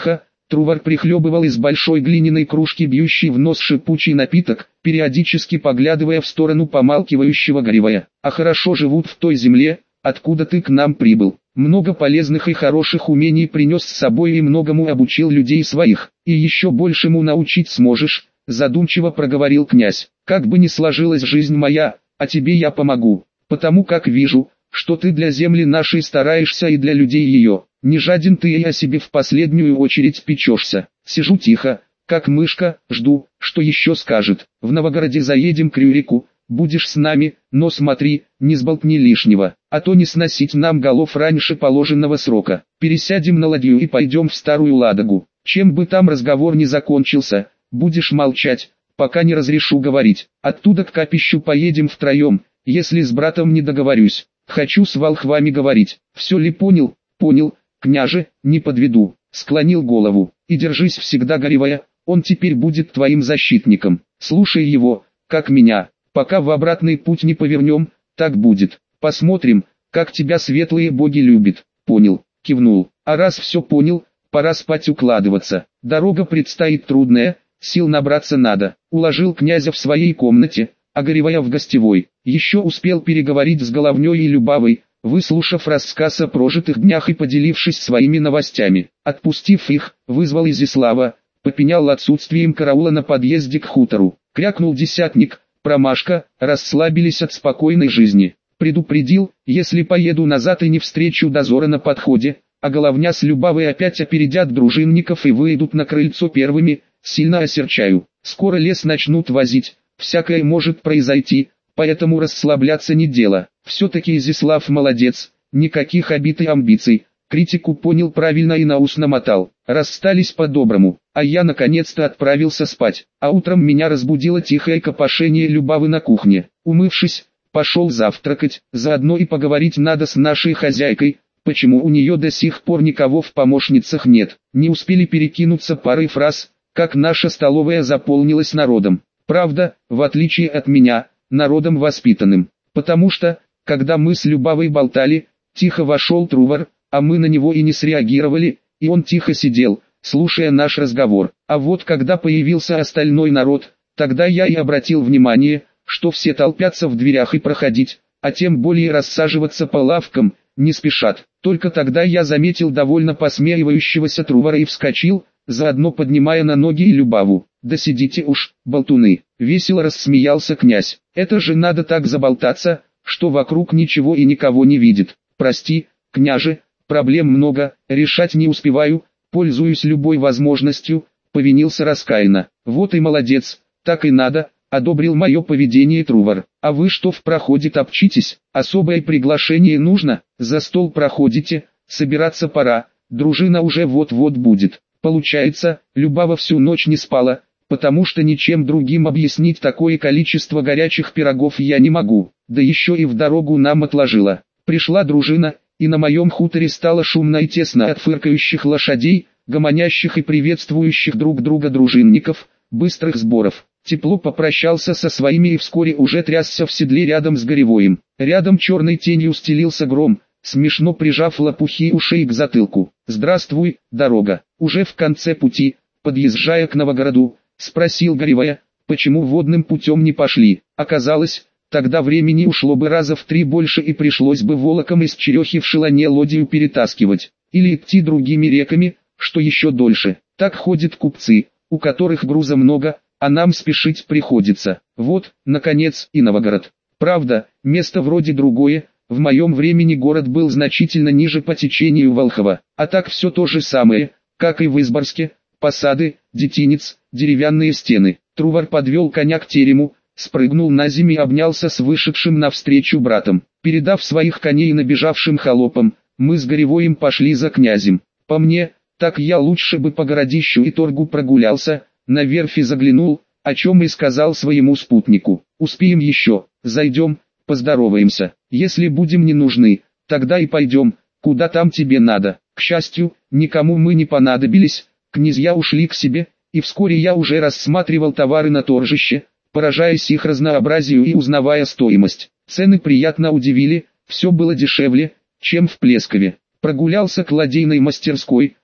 [SPEAKER 1] Трувор прихлебывал из большой глиняной кружки бьющий в нос шипучий напиток, периодически поглядывая в сторону помалкивающего Горевая. «А хорошо живут в той земле, откуда ты к нам прибыл. Много полезных и хороших умений принес с собой и многому обучил людей своих. И еще большему научить сможешь», — задумчиво проговорил князь. «Как бы ни сложилась жизнь моя, а тебе я помогу, потому как вижу, что ты для земли нашей стараешься и для людей ее. Не жаден ты и о себе в последнюю очередь печешься. Сижу тихо, как мышка, жду, что еще скажет. В Новогороде заедем к Рюрику, будешь с нами, но смотри, не сболтни лишнего, а то не сносить нам голов раньше положенного срока. Пересядем на ладью и пойдем в Старую Ладогу. Чем бы там разговор не закончился, будешь молчать, пока не разрешу говорить. Оттуда к капищу поедем втроем, если с братом не договорюсь. Хочу с волхвами говорить. Все ли понял?» «Понял, княже, не подведу», — склонил голову. «И держись всегда, Горевая, он теперь будет твоим защитником. Слушай его, как меня. Пока в обратный путь не повернем, так будет. Посмотрим, как тебя светлые боги любят». «Понял», — кивнул. «А раз все понял, пора спать укладываться. Дорога предстоит трудная, сил набраться надо». Уложил князя в своей комнате, а Горевая в гостевой. Еще успел переговорить с Головней и Любавой, выслушав рассказ о прожитых днях и поделившись своими новостями. Отпустив их, вызвал Изяслава, попенял отсутствием караула на подъезде к хутору. Крякнул десятник, промашка, расслабились от спокойной жизни. Предупредил, если поеду назад и не встречу дозора на подходе, а Головня с Любавой опять опередят дружинников и выйдут на крыльцо первыми, сильно осерчаю. Скоро лес начнут возить. Всякое может произойти, поэтому расслабляться не дело. Все-таки Изяслав молодец, никаких обид и амбиций. Критику понял правильно и на ус намотал. Расстались по-доброму, а я наконец-то отправился спать. А утром меня разбудило тихое копошение Любавы на кухне. Умывшись, пошел завтракать, заодно и поговорить надо с нашей хозяйкой, почему у нее до сих пор никого в помощницах нет. Не успели перекинуться парой фраз, как наша столовая заполнилась народом. Правда, в отличие от меня, народом воспитанным, потому что, когда мы с Любавой болтали, тихо вошел Трувор, а мы на него и не среагировали, и он тихо сидел, слушая наш разговор. А вот когда появился остальной народ, тогда я и обратил внимание, что все толпятся в дверях и проходить, а тем более рассаживаться по лавкам, не спешат. Только тогда я заметил довольно посмеивающегося Трувора и вскочил, заодно поднимая на ноги и Любаву. «Да сидите уж, болтуны!» — весело рассмеялся князь. «Это же надо так заболтаться, что вокруг ничего и никого не видит. Прости, княже, проблем много, решать не успеваю, пользуюсь любой возможностью», — повинился раскаянно. «Вот и молодец, так и надо», — одобрил мое поведение Трувор. «А вы что в проходе топчитесь? Особое приглашение нужно? За стол проходите, собираться пора, дружина уже вот-вот будет». Получается, Любава всю ночь не спала, потому что ничем другим объяснить такое количество горячих пирогов я не могу, да еще и в дорогу нам отложила. Пришла дружина, и на моем хуторе стало шумно и тесно от фыркающих лошадей, гомонящих и приветствующих друг друга дружинников, быстрых сборов. Тепло попрощался со своими и вскоре уже трясся в седле рядом с Горевоем. Рядом черной тенью стелился Гром, смешно прижав лопухи ушей к затылку. «Здравствуй, дорога!» Уже в конце пути, подъезжая к Новогороду, спросил Горевая, почему водным путем не пошли. Оказалось, тогда времени ушло бы раза в три больше и пришлось бы волоком из Черехи в Шелоне лодью перетаскивать, или идти другими реками, что еще дольше. Так ходят купцы, у которых груза много, а нам спешить приходится. Вот, наконец, и Новогород. Правда, место вроде другое. В моем времени город был значительно ниже по течению Волхова, а так все то же самое, как и в Изборске, посады, детинец, деревянные стены. Трувор подвел коня к терему, спрыгнул на землю и обнялся с вышедшим навстречу братом. Передав своих коней набежавшим холопам, мы с Горевоем пошли за князем. По мне, так я лучше бы по городищу и торгу прогулялся, на верфи заглянул, о чем и сказал своему спутнику. Успеем еще, зайдем, поздороваемся. Если будем не нужны, тогда и пойдем, куда там тебе надо. К счастью, никому мы не понадобились, князья ушли к себе, и вскоре я уже рассматривал товары на торжище, поражаясь их разнообразию и узнавая стоимость. Цены приятно удивили, все было дешевле, чем в Плескове. Прогулялся к ладейной мастерской,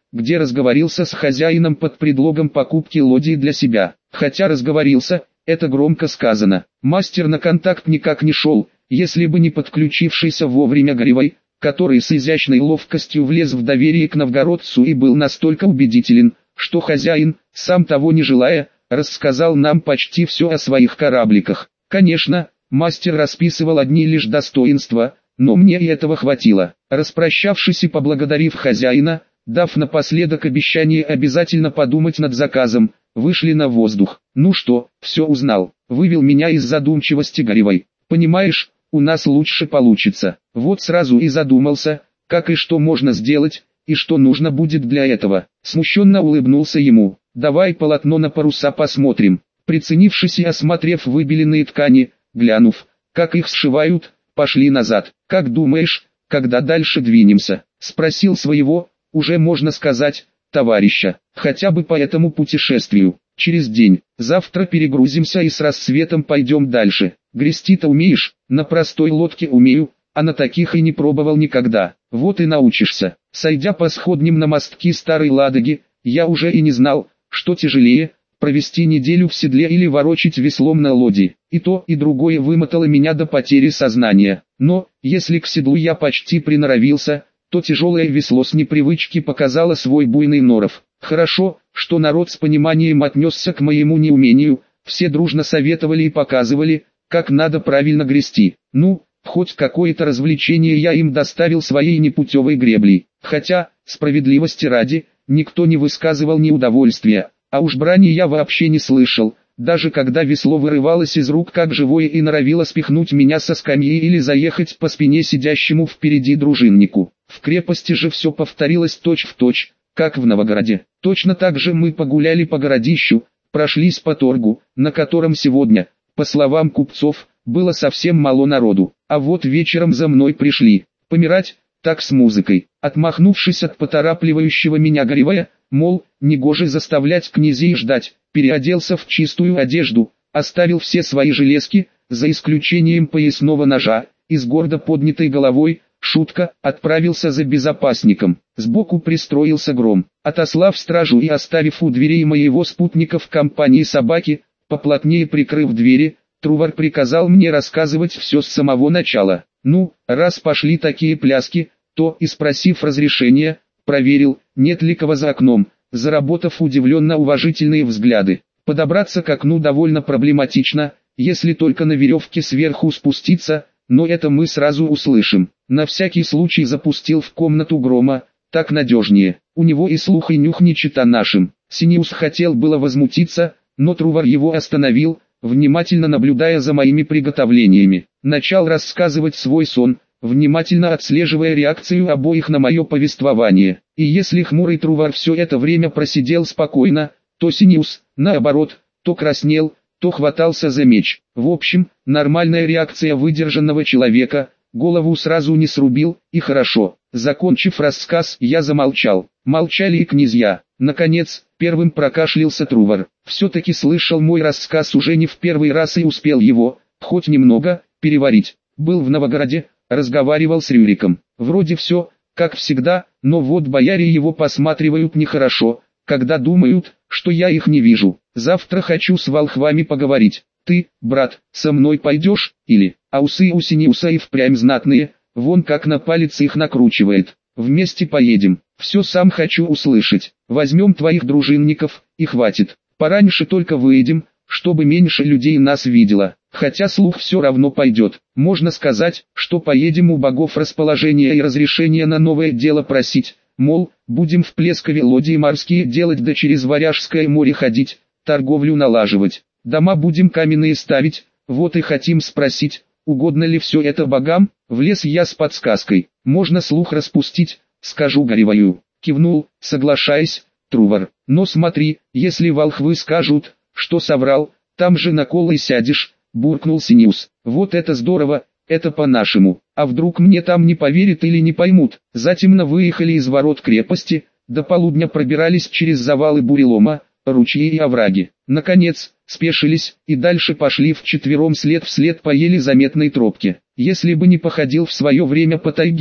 [SPEAKER 1] где разговорился с хозяином под предлогом покупки лодии для себя. Хотя разговорился, это громко сказано. Мастер на контакт никак не шел, если бы не подключившийся вовремя Горевой, который с изящной ловкостью влез в доверие к новгородцу и был настолько убедителен, что хозяин, сам того не желая, рассказал нам почти все о своих корабликах. Конечно, мастер расписывал одни лишь достоинства, но мне и этого хватило. Распрощавшись и поблагодарив хозяина, дав напоследок обещание обязательно подумать над заказом, вышли на воздух. «Ну что, все узнал», — вывел меня из задумчивости Горевой. «Понимаешь, у нас лучше получится». Вот сразу и задумался, как и что можно сделать, и что нужно будет для этого. Смущенно улыбнулся ему. «Давай полотно на паруса посмотрим». Приценившись и осмотрев выбеленные ткани, глянув, как их сшивают, пошли назад. «Как думаешь, когда дальше двинемся?» — спросил своего, уже можно сказать, товарища. «Хотя бы по этому путешествию. Через день. Завтра перегрузимся и с рассветом пойдем дальше». «Грести-то умеешь?» «На простой лодке умею, а на таких и не пробовал никогда». «Вот и научишься». Сойдя по сходням на мостки Старой Ладоги, я уже и не знал, что тяжелее, провести неделю в седле или ворочить веслом на лодье. И то, и другое вымотало меня до потери сознания. Но, если к седлу я почти приноровился, то тяжелое весло с непривычки показало свой буйный норов. Хорошо, что народ с пониманием отнесся к моему неумению, все дружно советовали и показывали, как надо правильно грести. Ну, хоть какое-то развлечение я им доставил своей непутевой греблей. Хотя, справедливости ради, никто не высказывал неудовольствия, а уж брани я вообще не слышал, даже когда весло вырывалось из рук как живое и норовило спихнуть меня со скамьи или заехать по спине сидящему впереди дружиннику. В крепости же все повторилось точь-в-точь, как в Новгороде. Точно так же мы погуляли по городищу, прошлись по торгу, на котором сегодня, по словам купцов, было совсем мало народу. А вот вечером за мной пришли. Помирать, так с музыкой. Отмахнувшись от поторапливающего меня Горевая, мол, негоже заставлять князей ждать, переоделся в чистую одежду, оставил все свои железки, за исключением поясного ножа, и с гордо поднятой головой, шутка, отправился за безопасником. Сбоку пристроился Гром. Отослав стражу и оставив у дверей моего спутника в компании собаки, поплотнее прикрыв двери, Трувор приказал мне рассказывать все с самого начала. Ну, раз пошли такие пляски, то, и спросив разрешения, проверил, нет ли кого за окном, заработав удивленно уважительные взгляды. Подобраться к окну довольно проблематично, если только на веревке сверху спуститься, но это мы сразу услышим. На всякий случай запустил в комнату Грома, так надежнее. У него и слух и нюх не чета нашим. Синиус хотел было возмутиться, но Трувор его остановил, внимательно наблюдая за моими приготовлениями. Начал рассказывать свой сон, внимательно отслеживая реакцию обоих на мое повествование. И если хмурый Трувор все это время просидел спокойно, то Синиус, наоборот, то краснел, то хватался за меч. В общем, нормальная реакция выдержанного человека, голову сразу не срубил, и хорошо. Закончив рассказ, я замолчал. Молчали и князья. Наконец, первым прокашлялся Трувор. Все-таки слышал мой рассказ уже не в первый раз и успел его, хоть немного, переварить. Был в Новгороде, разговаривал с Рюриком. Вроде все, как всегда, но вот бояре его посматривают нехорошо, когда думают, что я их не вижу. Завтра хочу с волхвами поговорить. Ты, брат, со мной пойдешь, или? А усы у Синиуса и впрямь знатные, вон как на палец их накручивает. Вместе поедем. Все сам хочу услышать. Возьмем твоих дружинников, и хватит. Пораньше только выедем, чтобы меньше людей нас видело. Хотя слух все равно пойдет. Можно сказать, что поедем у богов расположения и разрешения на новое дело просить. Мол, будем в Плескове лодии морские делать да через Варяжское море ходить, торговлю налаживать. Дома будем каменные ставить, вот и хотим спросить, угодно ли все это богам. Влез я с подсказкой. Можно слух распустить, скажу Горевою. Кивнул, соглашаясь, Трувор. Но смотри, если волхвы скажут, что соврал, там же на кол и сядешь, буркнул Синиус. Вот это здорово, это по-нашему. А вдруг мне там не поверят или не поймут? Затемно выехали из ворот крепости, до полудня пробирались через завалы бурелома, ручьи и овраги. Наконец, спешились, и дальше пошли вчетвером след вслед по еле заметной тропке. Если бы не походил в свое время по тайге,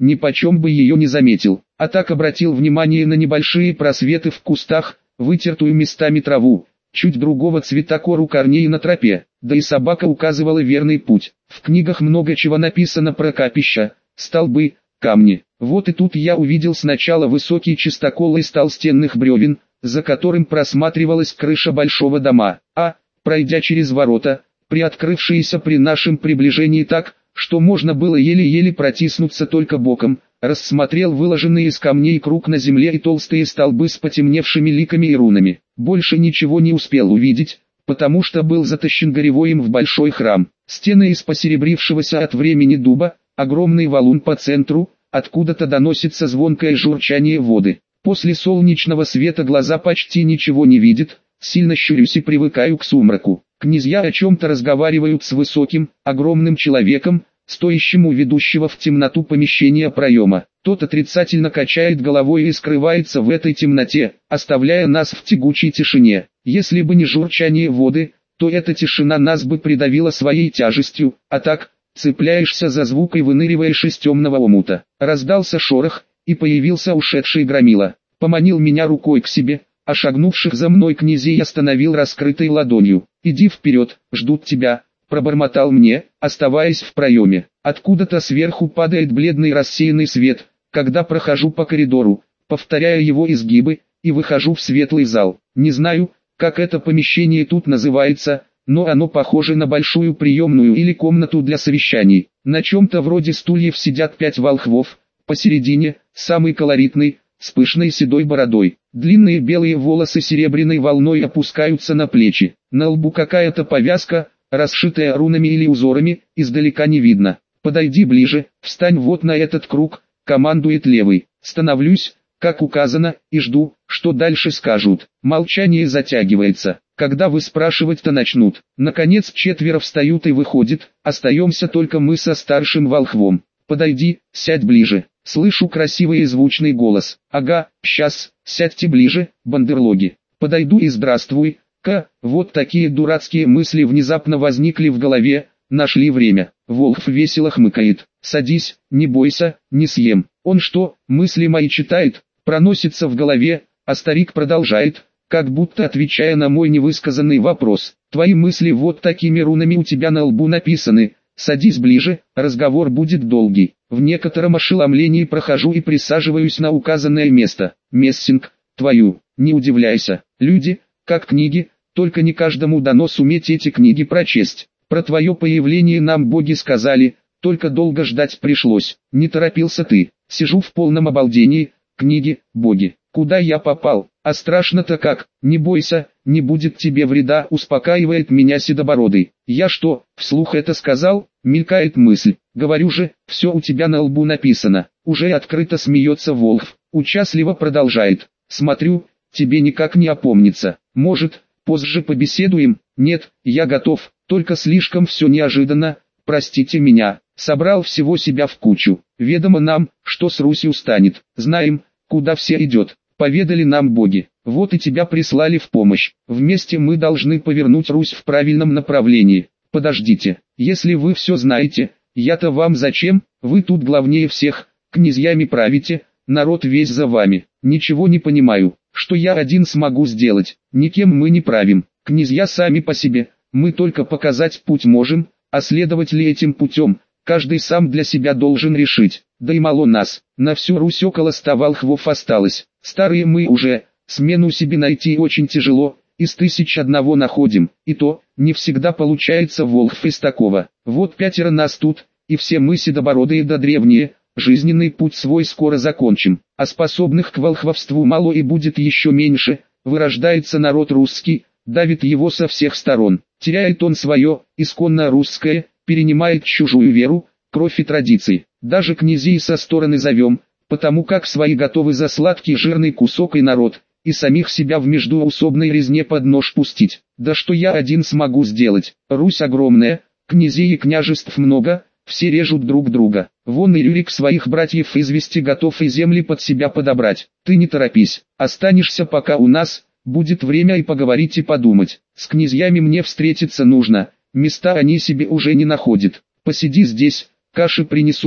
[SPEAKER 1] нипочем бы ее не заметил, а так обратил внимание на небольшие просветы в кустах, вытертую местами траву, чуть другого цвета кору корней на тропе, да и собака указывала верный путь. В книгах много чего написано про капища, столбы, камни. Вот и тут я увидел сначала высокий чистокол из толстенных бревен, за которым просматривалась крыша большого дома, а, пройдя через ворота, приоткрывшиеся при нашем приближении так, что можно было еле-еле протиснуться только боком, рассмотрел выложенные из камней круг на земле и толстые столбы с потемневшими ликами и рунами. Больше ничего не успел увидеть, потому что был затащен горевоем в большой храм. Стены из посеребрившегося от времени дуба, огромный валун по центру, откуда-то доносится звонкое журчание воды. После солнечного света глаза почти ничего не видят, сильно щурюсь и привыкаю к сумраку. Князья о чем-то разговаривают с высоким, огромным человеком, стоящим у ведущего в темноту помещения проема. Тот отрицательно качает головой и скрывается в этой темноте, оставляя нас в тягучей тишине. Если бы не журчание воды, то эта тишина нас бы придавила своей тяжестью, а так, цепляешься за звук и выныриваешь из темного омута. Раздался шорох, и появился ушедший громила. Поманил меня рукой к себе, а шагнувших за мной князей остановил раскрытой ладонью. «Иди вперед, ждут тебя», — пробормотал мне, оставаясь в проеме. Откуда-то сверху падает бледный рассеянный свет, когда прохожу по коридору, повторяя его изгибы, и выхожу в светлый зал. Не знаю, как это помещение тут называется, но оно похоже на большую приемную или комнату для совещаний. На чем-то вроде стульев сидят пять волхвов, посередине, самый колоритный, с пышной седой бородой. Длинные белые волосы серебряной волной опускаются на плечи. На лбу какая-то повязка, расшитая рунами или узорами, издалека не видно. «Подойди ближе, встань вот на этот круг», — командует левый. Становлюсь, как указано, и жду, что дальше скажут. Молчание затягивается. Когда вы спрашивать-то начнут? Наконец четверо встают и выходят, остаемся только мы со старшим волхвом. «Подойди, сядь ближе». Слышу красивый и звучный голос. «Ага, сейчас, сядьте ближе, бандерлоги». Подойду и здравствуй-ка. Вот такие дурацкие мысли внезапно возникли в голове, нашли время. Волхв весело хмыкает. «Садись, не бойся, не съем». Он что, мысли мои читает? Проносится в голове, а старик продолжает, как будто отвечая на мой невысказанный вопрос. «Твои мысли вот такими рунами у тебя на лбу написаны. Садись ближе, разговор будет долгий». В некотором ошеломлении прохожу и присаживаюсь на указанное место. «Мессинг, твою, не удивляйся. Люди, как книги, только не каждому дано суметь эти книги прочесть. Про твое появление нам боги сказали, только долго ждать пришлось. Не торопился ты». Сижу в полном обалдении. Книги, боги, куда я попал? А страшно-то как? Не бойся, не будет тебе вреда, успокаивает меня седобородый. Я что, вслух это сказал? Мелькает мысль. Говорю же, все у тебя на лбу написано. Уже открыто смеется Волхв. Участливо продолжает. Смотрю, тебе никак не опомнится. Может, позже побеседуем? Нет, я готов, только слишком все неожиданно. Простите меня. Собрал всего себя в кучу. Ведомо нам, что с Русью станет. Знаем, куда все идет. Поведали нам боги. Вот и тебя прислали в помощь. Вместе мы должны повернуть Русь в правильном направлении. Подождите, если вы все знаете, я-то вам зачем? Вы тут главнее всех, князьями правите, народ весь за вами. Ничего не понимаю, что я один смогу сделать. Никем мы не правим. Князья сами по себе, мы только показать путь можем, а следовать ли этим путем, каждый сам для себя должен решить. Да и мало нас, на всю Русь около ста волхвов осталось. Старые мы уже, смену себе найти очень тяжело, из тысяч одного находим, и то, не всегда получается волхв из такого. Вот пятеро нас тут, и все мы седобородые да древние, жизненный путь свой скоро закончим, а способных к волхвовству мало и будет еще меньше, вырождается народ русский, давит его со всех сторон, теряет он свое, исконно русское, перенимает чужую веру, кровь и традиции. Даже князей со стороны зовем, потому как свои готовы за сладкий жирный кусок и народ, и самих себя в междуусобной резне под нож пустить. Да что я один смогу сделать? Русь огромная, князей и княжеств много, все режут друг друга. Вон и Рюрик своих братьев извести готов и земли под себя подобрать. Ты не торопись, останешься пока у нас, будет время и поговорить и подумать. С князьями мне встретиться нужно, места они себе уже не находят. Посиди здесь, каши принесут,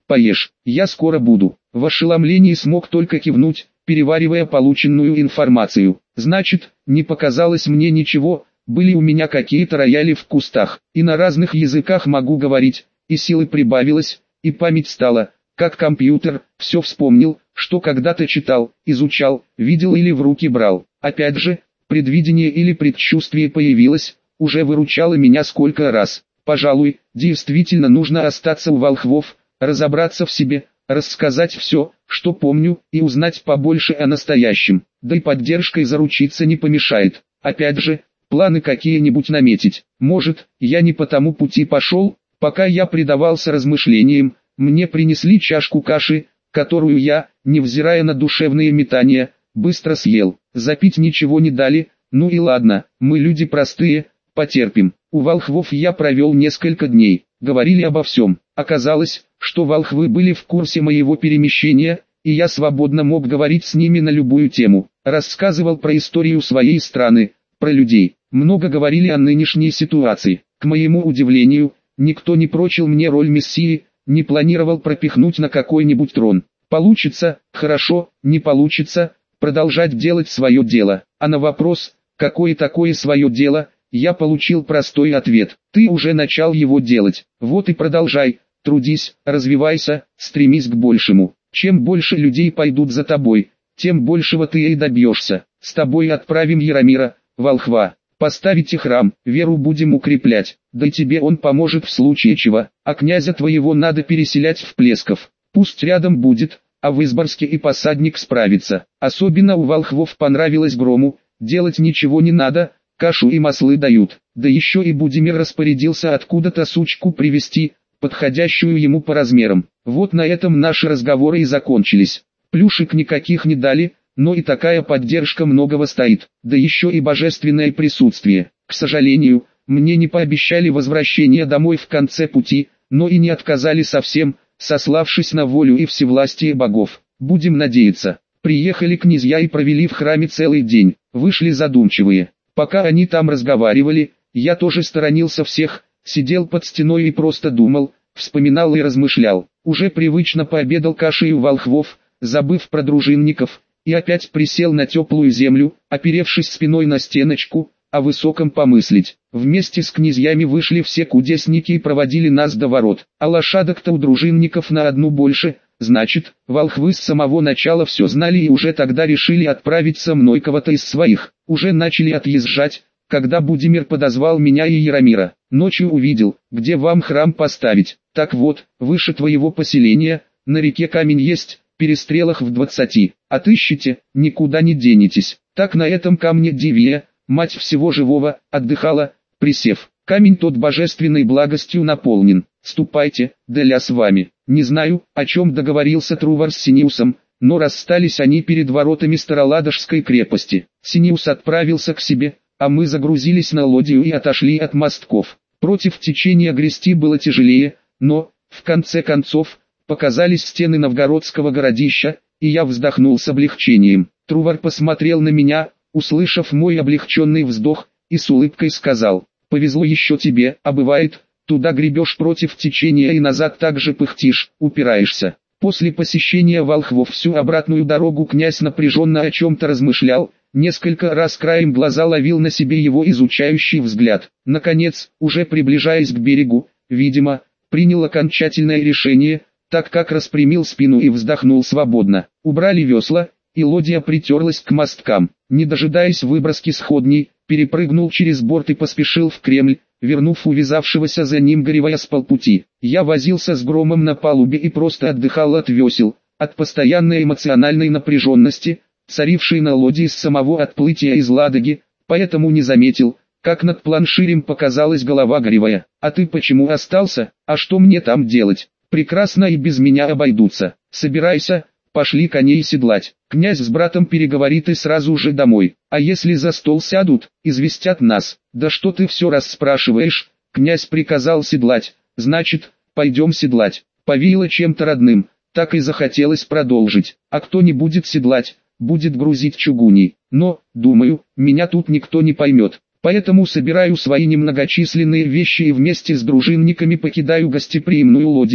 [SPEAKER 1] поешь, я скоро буду. В ошеломлении смог только кивнуть, переваривая полученную информацию. Значит, не показалось мне ничего, были у меня какие-то рояли в кустах, и на разных языках могу говорить, и силы прибавилось, и память стала, как компьютер, все вспомнил, что когда-то читал, изучал, видел или в руки брал. Опять же, предвидение или предчувствие появилось, уже выручало меня сколько раз. Пожалуй, действительно нужно остаться у волхвов, разобраться в себе, рассказать все, что помню, и узнать побольше о настоящем, да и поддержкой заручиться не помешает. Опять же, планы какие-нибудь наметить. Может, я не по тому пути пошел? Пока я предавался размышлениям, мне принесли чашку каши, которую я, невзирая на душевные метания, быстро съел. Запить ничего не дали, ну и ладно, мы люди простые, потерпим. У волхвов я провел несколько дней, говорили обо всем. Оказалось, что волхвы были в курсе моего перемещения, и я свободно мог говорить с ними на любую тему. Рассказывал про историю своей страны, про людей. Много говорили о нынешней ситуации. К моему удивлению, никто не прочил мне роль мессии, не планировал пропихнуть на какой-нибудь трон. Получится, хорошо, не получится, продолжать делать свое дело. А на вопрос, какое такое свое дело, я получил простой ответ. Ты уже начал его делать, вот и продолжай, трудись, развивайся, стремись к большему. Чем больше людей пойдут за тобой, тем большего ты и добьешься. С тобой отправим Яромира, волхва. Поставите храм, веру будем укреплять, да и тебе он поможет в случае чего, а князя твоего надо переселять в Плесков. Пусть рядом будет, а в Изборске и посадник справится. Особенно у волхвов понравилось Грому, делать ничего не надо, кашу и маслы дают. Да еще и Будимир распорядился откуда-то сучку привезти, подходящую ему по размерам. Вот на этом наши разговоры и закончились. Плюшек никаких не дали, но и такая поддержка многого стоит, да еще и божественное присутствие. К сожалению, мне не пообещали возвращение домой в конце пути, но и не отказали совсем, сославшись на волю и всевластие богов. Будем надеяться. Приехали князья и провели в храме целый день, вышли задумчивые. Пока они там разговаривали, я тоже сторонился всех, сидел под стеной и просто думал, вспоминал и размышлял. Уже привычно пообедал кашей у волхвов, забыв про дружинников, и опять присел на теплую землю, оперевшись спиной на стеночку, о высоком помыслить. Вместе с князьями вышли все кудесники и проводили нас до ворот, а лошадок-то у дружинников на одну больше, значит, волхвы с самого начала все знали и уже тогда решили отправить со мной кого-то из своих. Уже начали отъезжать, когда Будимир подозвал меня и Яромира. Ночью увидел, где вам храм поставить. Так вот, выше твоего поселения, на реке камень есть, перестрелах в двадцати. Отыщите, никуда не денетесь. Так на этом камне Дивия, мать всего живого, отдыхала, присев. Камень тот божественной благостью наполнен. Ступайте, да ля с вами. Не знаю, о чем договорился Трувор с Синиусом, но расстались они перед воротами Староладожской крепости. Синиус отправился к себе, а мы загрузились на лодью и отошли от мостков. Против течения грести было тяжелее, но, в конце концов, показались стены новгородского городища, и я вздохнул с облегчением. Трувор посмотрел на меня, услышав мой облегченный вздох, и с улыбкой сказал: «Повезло еще тебе, а бывает, туда гребешь против течения и назад так же пыхтишь, упираешься». После посещения волхвов всю обратную дорогу князь напряженно о чем-то размышлял, несколько раз краем глаза ловил на себе его изучающий взгляд. Наконец, уже приближаясь к берегу, видимо, принял окончательное решение, так как распрямил спину и вздохнул свободно. Убрали весла, и лодья притерлась к мосткам. Не дожидаясь выброски сходней, перепрыгнул через борт и поспешил в Кремль, вернув увязавшегося за ним Горевая с полпути. Я возился с Громом на палубе и просто отдыхал от весел, от постоянной эмоциональной напряженности, царившей на лодье с самого отплытия из Ладоги, поэтому не заметил, как над планширем показалась голова Горевая. «А ты почему остался? А что мне там делать? Прекрасно и без меня обойдутся. Собирайся, пошли коней седлать. Князь с братом переговорит и сразу же домой. А если за стол сядут, известят нас». «Да что ты все расспрашиваешь?» Князь приказал седлать, значит, пойдем седлать. Повеяло чем-то родным, так и захотелось продолжить. А кто не будет седлать, будет грузить чугуней. Но, думаю, меня тут никто не поймет. Поэтому собираю свои немногочисленные вещи и вместе с дружинниками покидаю гостеприимную лодью,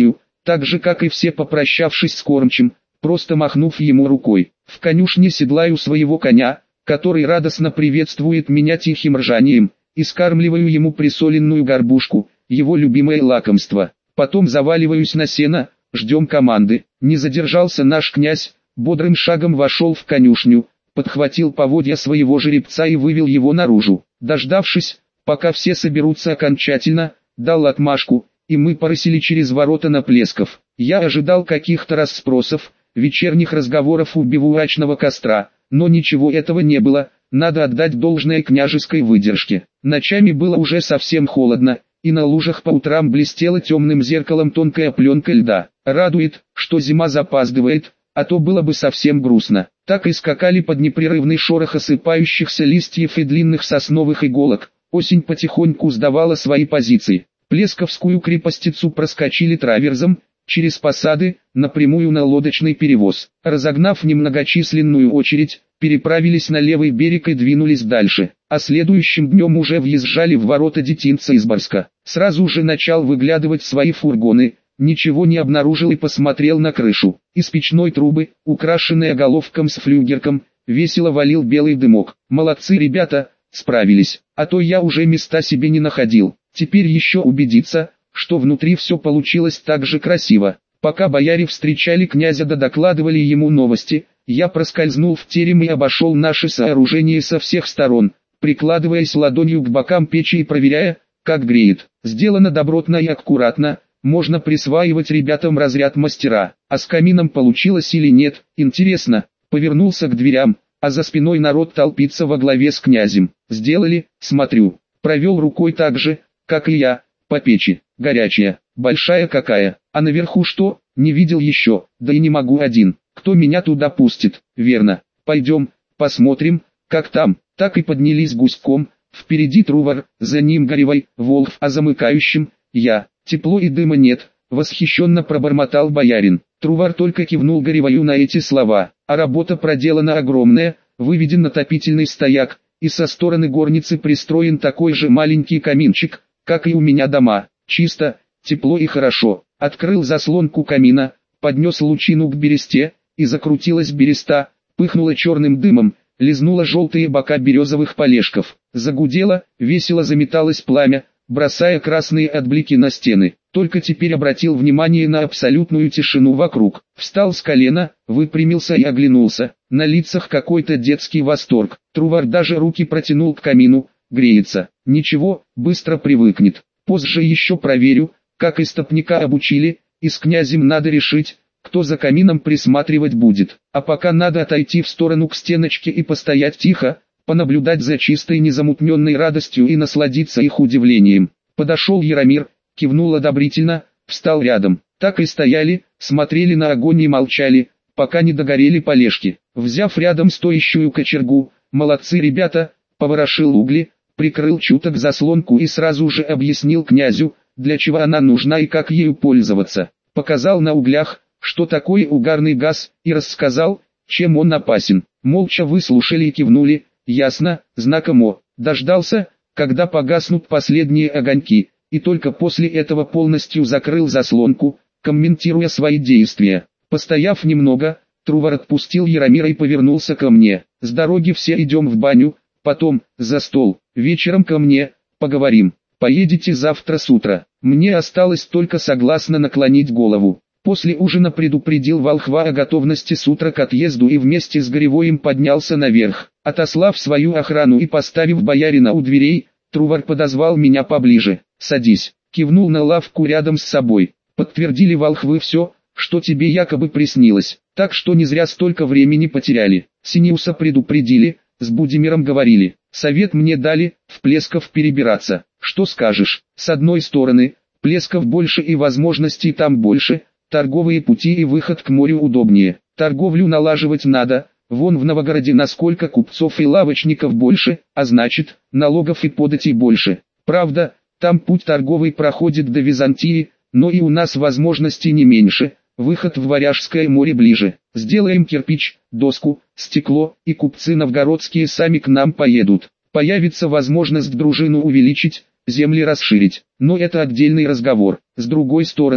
[SPEAKER 1] так же как и все, попрощавшись с кормчим, просто махнув ему рукой. В конюшне седлаю своего коня, который радостно приветствует меня тихим ржанием, и скармливаю ему присоленную горбушку, его любимое лакомство. Потом заваливаюсь на сено, ждем команды. Не задержался наш князь, бодрым шагом вошел в конюшню, подхватил поводья своего жеребца и вывел его наружу. Дождавшись, пока все соберутся окончательно, дал отмашку, и мы порысили через ворота на Плесков. Я ожидал каких-то расспросов, вечерних разговоров у бивуачного костра, но ничего этого не было. Надо отдать должное княжеской выдержке. Ночами было уже совсем холодно, и на лужах по утрам блестела темным зеркалом тонкая пленка льда. Радует, что зима запаздывает, а то было бы совсем грустно. Так и скакали под непрерывный шорох осыпающихся листьев и длинных сосновых иголок. Осень потихоньку сдавала свои позиции. Плесковскую крепостицу проскочили траверзом, через посады, напрямую на лодочный перевоз. Разогнав немногочисленную очередь, переправились на левый берег и двинулись дальше. А следующим днем уже въезжали в ворота детинца Изборска. Сразу же начал выглядывать свои фургоны, ничего не обнаружил и посмотрел на крышу. Из печной трубы, украшенной головком с флюгерком, весело валил белый дымок. Молодцы ребята, справились, а то я уже места себе не находил. Теперь еще убедиться, что внутри все получилось так же красиво. Пока бояре встречали князя да докладывали ему новости, я проскользнул в терем и обошел наше сооружение со всех сторон, прикладываясь ладонью к бокам печи и проверяя, как греет. Сделано добротно и аккуратно, можно присваивать ребятам разряд мастера. А с камином получилось или нет, интересно. Повернулся к дверям, а за спиной народ толпится во главе с князем. Сделали, смотрю. Провел рукой так же, как и я, по печи. Горячая, большая какая. А наверху что? Не видел еще, да и не могу один. Кто меня туда пустит? Верно. Пойдем, посмотрим, как там. Так и поднялись гуськом. Впереди Трувор, за ним Горевой, Волхв, а замыкающим я. Тепло и дыма нет, восхищенно пробормотал боярин. Трувор только кивнул Горевою на эти слова. А работа проделана огромная, выведен отопительный стояк, и со стороны горницы пристроен такой же маленький каминчик, как и у меня дома. Чисто, тепло и хорошо. Открыл заслонку камина, поднес лучину к бересте, и закрутилась береста, пыхнула черным дымом, лизнула желтые бока березовых полежков. Загудело, весело заметалось пламя, бросая красные отблики на стены. Только теперь обратил внимание на абсолютную тишину вокруг. Встал с колена, выпрямился и оглянулся. На лицах какой-то детский восторг. Трувор даже руки протянул к камину, греется. Ничего, быстро привыкнет. Позже еще проверю, как истопника обучили, и с князем надо решить, кто за камином присматривать будет. А пока надо отойти в сторону к стеночке и постоять тихо, понаблюдать за чистой незамутненной радостью и насладиться их удивлением. Подошел Яромир, кивнул одобрительно, встал рядом. Так и стояли, смотрели на огонь и молчали, пока не догорели полежки. Взяв рядом стоящую кочергу, молодцы ребята, поворошил угли, прикрыл чуток заслонку и сразу же объяснил князю, для чего она нужна и как ею пользоваться. Показал на углях, что такое угарный газ, и рассказал, чем он опасен. Молча выслушали и кивнули. Ясно, знаком О. Дождался, когда погаснут последние огоньки, и только после этого полностью закрыл заслонку, комментируя свои действия. Постояв немного, Трувор отпустил Яромира и повернулся ко мне. С дороги все идем в баню, потом, за стол, вечером ко мне, поговорим. Поедете завтра с утра. Мне осталось только согласно наклонить голову. После ужина предупредил волхва о готовности с утра к отъезду и вместе с Горевоем поднялся наверх. Отослав свою охрану и поставив боярина у дверей, Трувор подозвал меня поближе. «Садись», кивнул на лавку рядом с собой. «Подтвердили волхвы все, что тебе якобы приснилось, так что не зря столько времени потеряли. Синеуса предупредили, с Будимиром говорили, совет мне дали, в Плесков перебираться. Что скажешь? С одной стороны, Плесков больше и возможностей там больше, торговые пути и выход к морю удобнее. Торговлю налаживать надо, вон в Новгороде насколько купцов и лавочников больше, а значит, налогов и податей больше. Правда, там путь торговый проходит до Византии, но и у нас возможностей не меньше, выход в Варяжское море ближе. Сделаем кирпич, доску, стекло, и купцы новгородские сами к нам поедут. Появится возможность дружину увеличить, земли расширить, но это отдельный разговор. С другой стороны,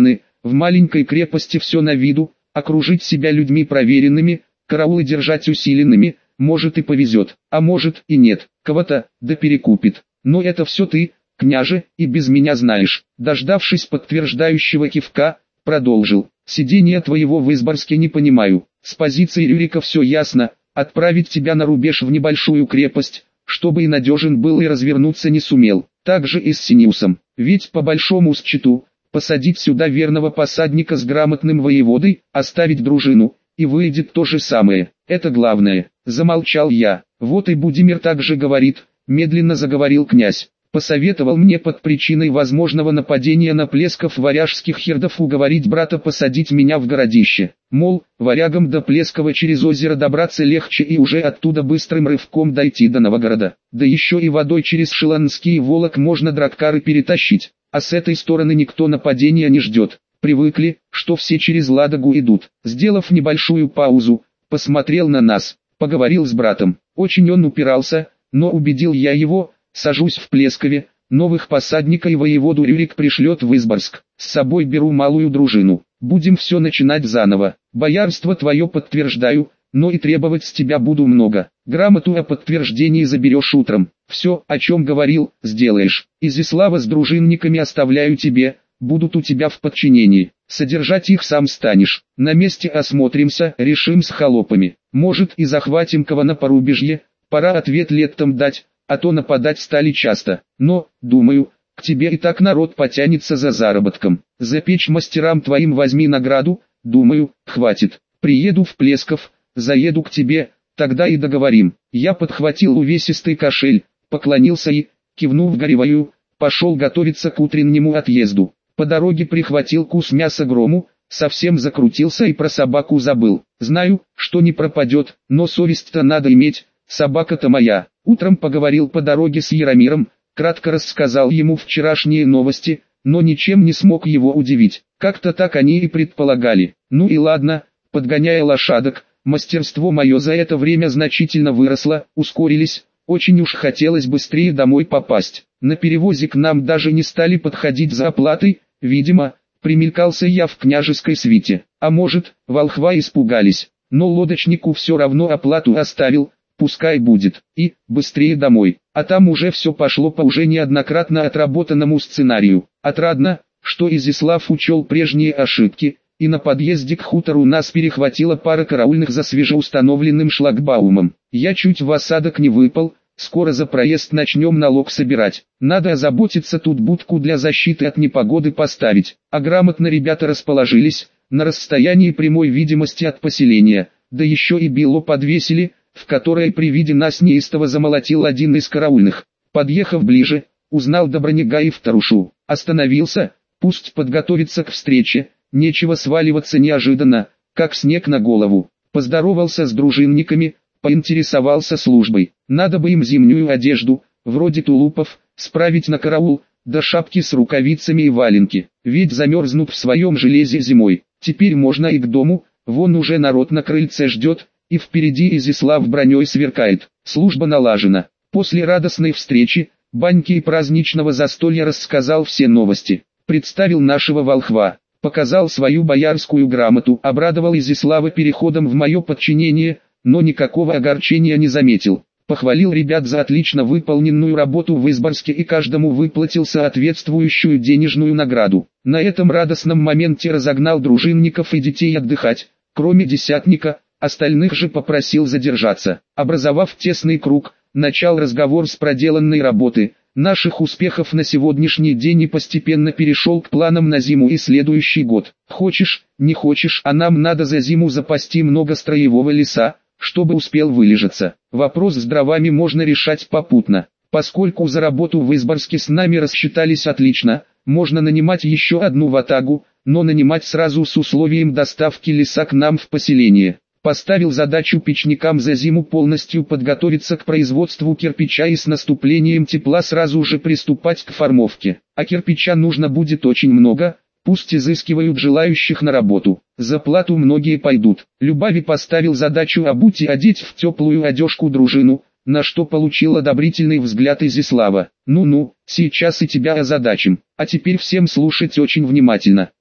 [SPEAKER 1] В маленькой крепости все на виду, окружить себя людьми проверенными, караулы держать усиленными, может и повезет, а может и нет, кого-то, да перекупит. Но это все ты, княже, и без меня знаешь. Дождавшись подтверждающего кивка, продолжил. Сидения твоего в Изборске не понимаю. С позиции Рюрика все ясно, отправить тебя на рубеж в небольшую крепость, чтобы и надежен был и развернуться не сумел. Так же и с Синеусом. Ведь по большому счету, посадить сюда верного посадника с грамотным воеводой, оставить дружину, и выйдет то же самое. Это главное. Замолчал я. Вот и Будимир также говорит, медленно заговорил князь. Посоветовал мне под причиной возможного нападения на Плесков варяжских хердов уговорить брата посадить меня в городище. Мол, варягам до Плескова через озеро добраться легче и уже оттуда быстрым рывком дойти до Новогорода. Да еще и водой через Шиланский Волок можно драккары перетащить, а с этой стороны никто нападения не ждет. Привыкли, что все через Ладогу идут. Сделав небольшую паузу, посмотрел на нас, поговорил с братом. Очень он упирался, но убедил я его. Сажусь в Плескове, новых посадника и воеводу Рюрик пришлет в Изборск. С собой беру малую дружину. Будем все начинать заново. Боярство твое подтверждаю, но и требовать с тебя буду много. Грамоту о подтверждении заберешь утром. Все, о чем говорил, сделаешь. Изяслава с дружинниками оставляю тебе, будут у тебя в подчинении. Содержать их сам станешь. На месте осмотримся, решим с холопами. Может и захватим кого на порубежье, пора ответ летом дать. А то нападать стали часто. Но, думаю, к тебе и так народ потянется за заработком. За печь мастерам твоим возьми награду, думаю, хватит. Приеду в Плесков, заеду к тебе, тогда и договорим. Я подхватил увесистый кошель, поклонился и, кивнув Горевою, пошел готовиться к утреннему отъезду. По дороге прихватил кус мяса Грому, совсем закрутился и про собаку забыл. Знаю, что не пропадет, но совесть-то надо иметь, собака-то моя. Утром поговорил по дороге с Яромиром, кратко рассказал ему вчерашние новости, но ничем не смог его удивить. Как-то так они и предполагали. Ну и ладно, подгоняя лошадок, мастерство мое за это время значительно выросло, ускорились, очень уж хотелось быстрее домой попасть. На перевозе к нам даже не стали подходить за оплатой, видимо, примелькался я в княжеской свите. А может, волхва испугались, но лодочнику все равно оплату оставил. Пускай будет, и, быстрее домой, а там уже все пошло по уже неоднократно отработанному сценарию. Отрадно, что Изяслав учел прежние ошибки, и на подъезде к хутору нас перехватила пара караульных за свежеустановленным шлагбаумом. Я чуть в осадок не выпал, скоро за проезд начнем налог собирать. Надо озаботиться тут будку для защиты от непогоды поставить. А грамотно ребята расположились, на расстоянии прямой видимости от поселения, да еще и било подвесили, в которой при виде нас неистово замолотил один из караульных. Подъехав ближе, узнал Добронега и Вторушу. Остановился, пусть подготовится к встрече, нечего сваливаться неожиданно, как снег на голову. Поздоровался с дружинниками, поинтересовался службой. Надо бы им зимнюю одежду, вроде тулупов, справить на караул, да шапки с рукавицами и валенки. Ведь замерзнут в своем железе зимой. Теперь можно и к дому, вон уже народ на крыльце ждет. И впереди Изяслав броней сверкает. Служба налажена. После радостной встречи, баньки и праздничного застолья рассказал все новости. Представил нашего волхва. Показал свою боярскую грамоту. Обрадовал Изяслава переходом в мое подчинение, но никакого огорчения не заметил. Похвалил ребят за отлично выполненную работу в Изборске и каждому выплатил соответствующую денежную награду. На этом радостном моменте разогнал дружинников и детей отдыхать, кроме десятника. Остальных же попросил задержаться. Образовав тесный круг, начал разговор с проделанной работы, наших успехов на сегодняшний день и постепенно перешел к планам на зиму и следующий год. Хочешь, не хочешь, а нам надо за зиму запасти много строевого леса, чтобы успел вылежаться. Вопрос с дровами можно решать попутно. Поскольку за работу в Изборске с нами рассчитались отлично, можно нанимать еще одну ватагу, но нанимать сразу с условием доставки леса к нам в поселение. Поставил задачу печникам за зиму полностью подготовиться к производству кирпича и с наступлением тепла сразу же приступать к формовке. А кирпича нужно будет очень много, пусть изыскивают желающих на работу. За плату многие пойдут. Любави поставил задачу обуть и одеть в теплую одежку дружину, на что получил одобрительный взгляд Изяслава. Ну-ну, сейчас и тебя озадачим. А теперь всем слушать очень внимательно.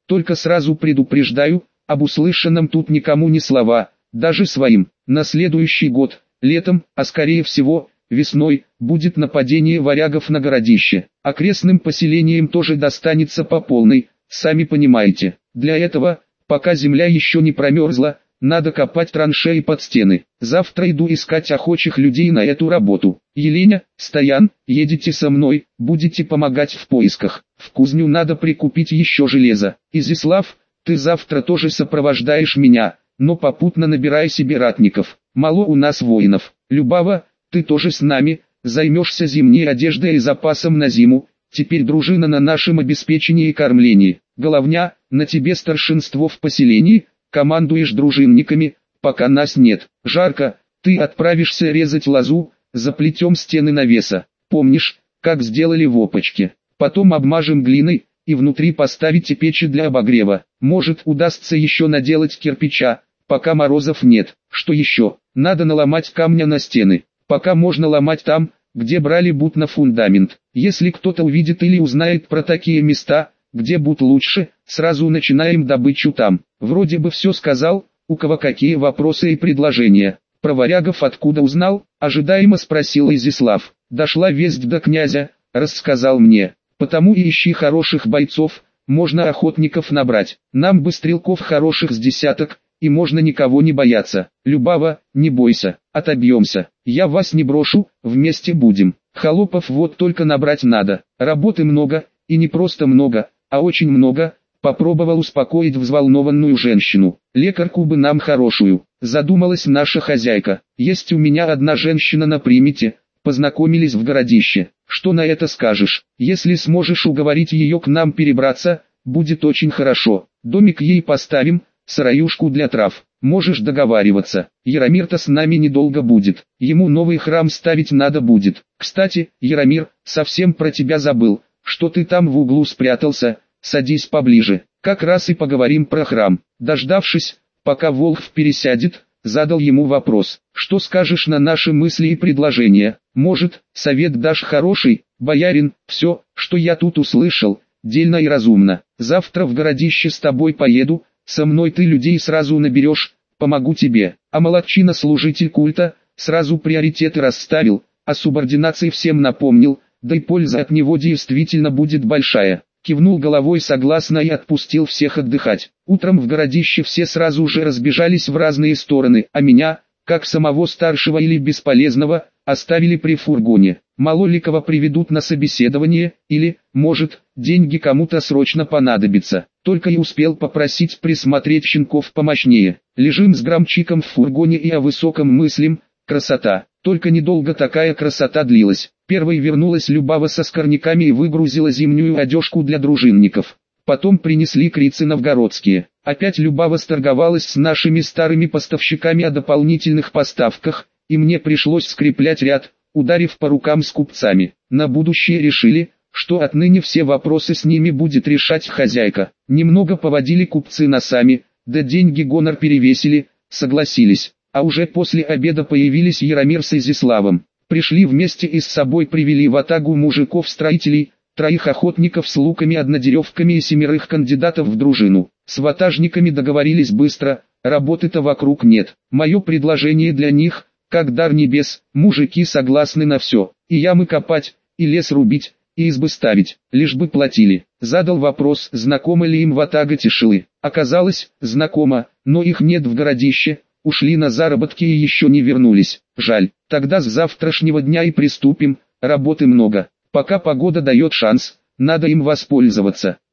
[SPEAKER 1] только сразу предупреждаю, об услышанном тут никому ни слова, даже своим. На следующий год, летом, а скорее всего, весной, будет нападение варягов на городище. Окрестным поселениям тоже достанется по полной, сами понимаете. Для этого, пока земля еще не промерзла, надо копать траншеи под стены. Завтра иду искать охочих людей на эту работу. Еленя, Стоян, едете со мной, будете помогать в поисках. В кузню надо прикупить еще железо. Изяслав, ты завтра тоже сопровождаешь меня, но попутно набирай себе ратников. Мало у нас воинов. Любава, ты тоже с нами, займешься зимней одеждой и запасом на зиму. Теперь дружина на нашем обеспечении и кормлении. Головня, на тебе старшинство в поселении, командуешь дружинниками, пока нас нет. Жарко, ты отправишься резать лозу, заплетем стены навеса. Помнишь, как сделали в опочке? Потом обмажем глиной, и внутри поставите печи для обогрева. Может, удастся еще наделать кирпича, пока морозов нет. Что еще? Надо наломать камня на стены. Пока можно ломать там, где брали бут на фундамент. Если кто-то увидит или узнает про такие места, где бут лучше, сразу начинаем добычу там. Вроде бы все сказал, у кого какие вопросы и предложения. Про варягов откуда узнал? Ожидаемо спросил Изяслав. Дошла весть до князя, рассказал мне. Потому и ищи хороших бойцов, можно охотников набрать. Нам бы стрелков хороших с десяток, и можно никого не бояться. Любава, не бойся, отобьемся. Я вас не брошу, вместе будем. Холопов вот только набрать надо. Работы много, и не просто много, а очень много. Попробовал успокоить взволнованную женщину. Лекарку бы нам хорошую. Задумалась наша хозяйка. Есть у меня одна женщина на примете. Познакомились в городище. Что на это скажешь? Если сможешь уговорить ее к нам перебраться, будет очень хорошо. Домик ей поставим, сыроюшку для трав. Можешь договариваться. Яромир-то с нами недолго будет. Ему новый храм ставить надо будет. Кстати, Яромир, совсем про тебя забыл. Что ты там в углу спрятался? Садись поближе. Как раз и поговорим про храм. Дождавшись, пока Волхв пересядет, задал ему вопрос. Что скажешь на наши мысли и предложения? Может, совет дашь хороший, боярин? Все, что я тут услышал, дельно и разумно. Завтра в городище с тобой поеду, со мной ты людей сразу наберешь, помогу тебе. А молодчина служитель культа, сразу приоритеты расставил, о субординации всем напомнил, да и польза от него действительно будет большая. Кивнул головой согласно и отпустил всех отдыхать. Утром в городище все сразу же разбежались в разные стороны, а меня, как самого старшего или бесполезного, оставили при фургоне. Мало ли кого приведут на собеседование, или, может, деньги кому-то срочно понадобятся. Только и успел попросить присмотреть щенков помощнее. Лежим с громчиком в фургоне и о высоком мыслим, красота. Только недолго такая красота длилась. Первой вернулась Любава со скорняками и выгрузила зимнюю одежку для дружинников. Потом принесли крицы новгородские. Опять Любава сторговалась с нашими старыми поставщиками о дополнительных поставках, и мне пришлось скреплять ряд, ударив по рукам с купцами. На будущее решили, что отныне все вопросы с ними будет решать хозяйка. Немного поводили купцы носами, да деньги гонор перевесили, согласились. А уже после обеда появились Яромир с Изяславом. Пришли вместе и с собой привели ватагу мужиков-строителей, троих охотников с луками, однодеревками и семерых кандидатов в дружину. С ватажниками договорились быстро, работы-то вокруг нет. Мое предложение для них, как дар небес, мужики согласны на все. И ямы копать, и лес рубить, и избы ставить, лишь бы платили. Задал вопрос, знакома ли им ватага Тишилы. Оказалось, знакома, но их нет в городище. Ушли на заработки и еще не вернулись. Жаль, тогда с завтрашнего дня и приступим, работы много. Пока погода дает шанс, надо им воспользоваться.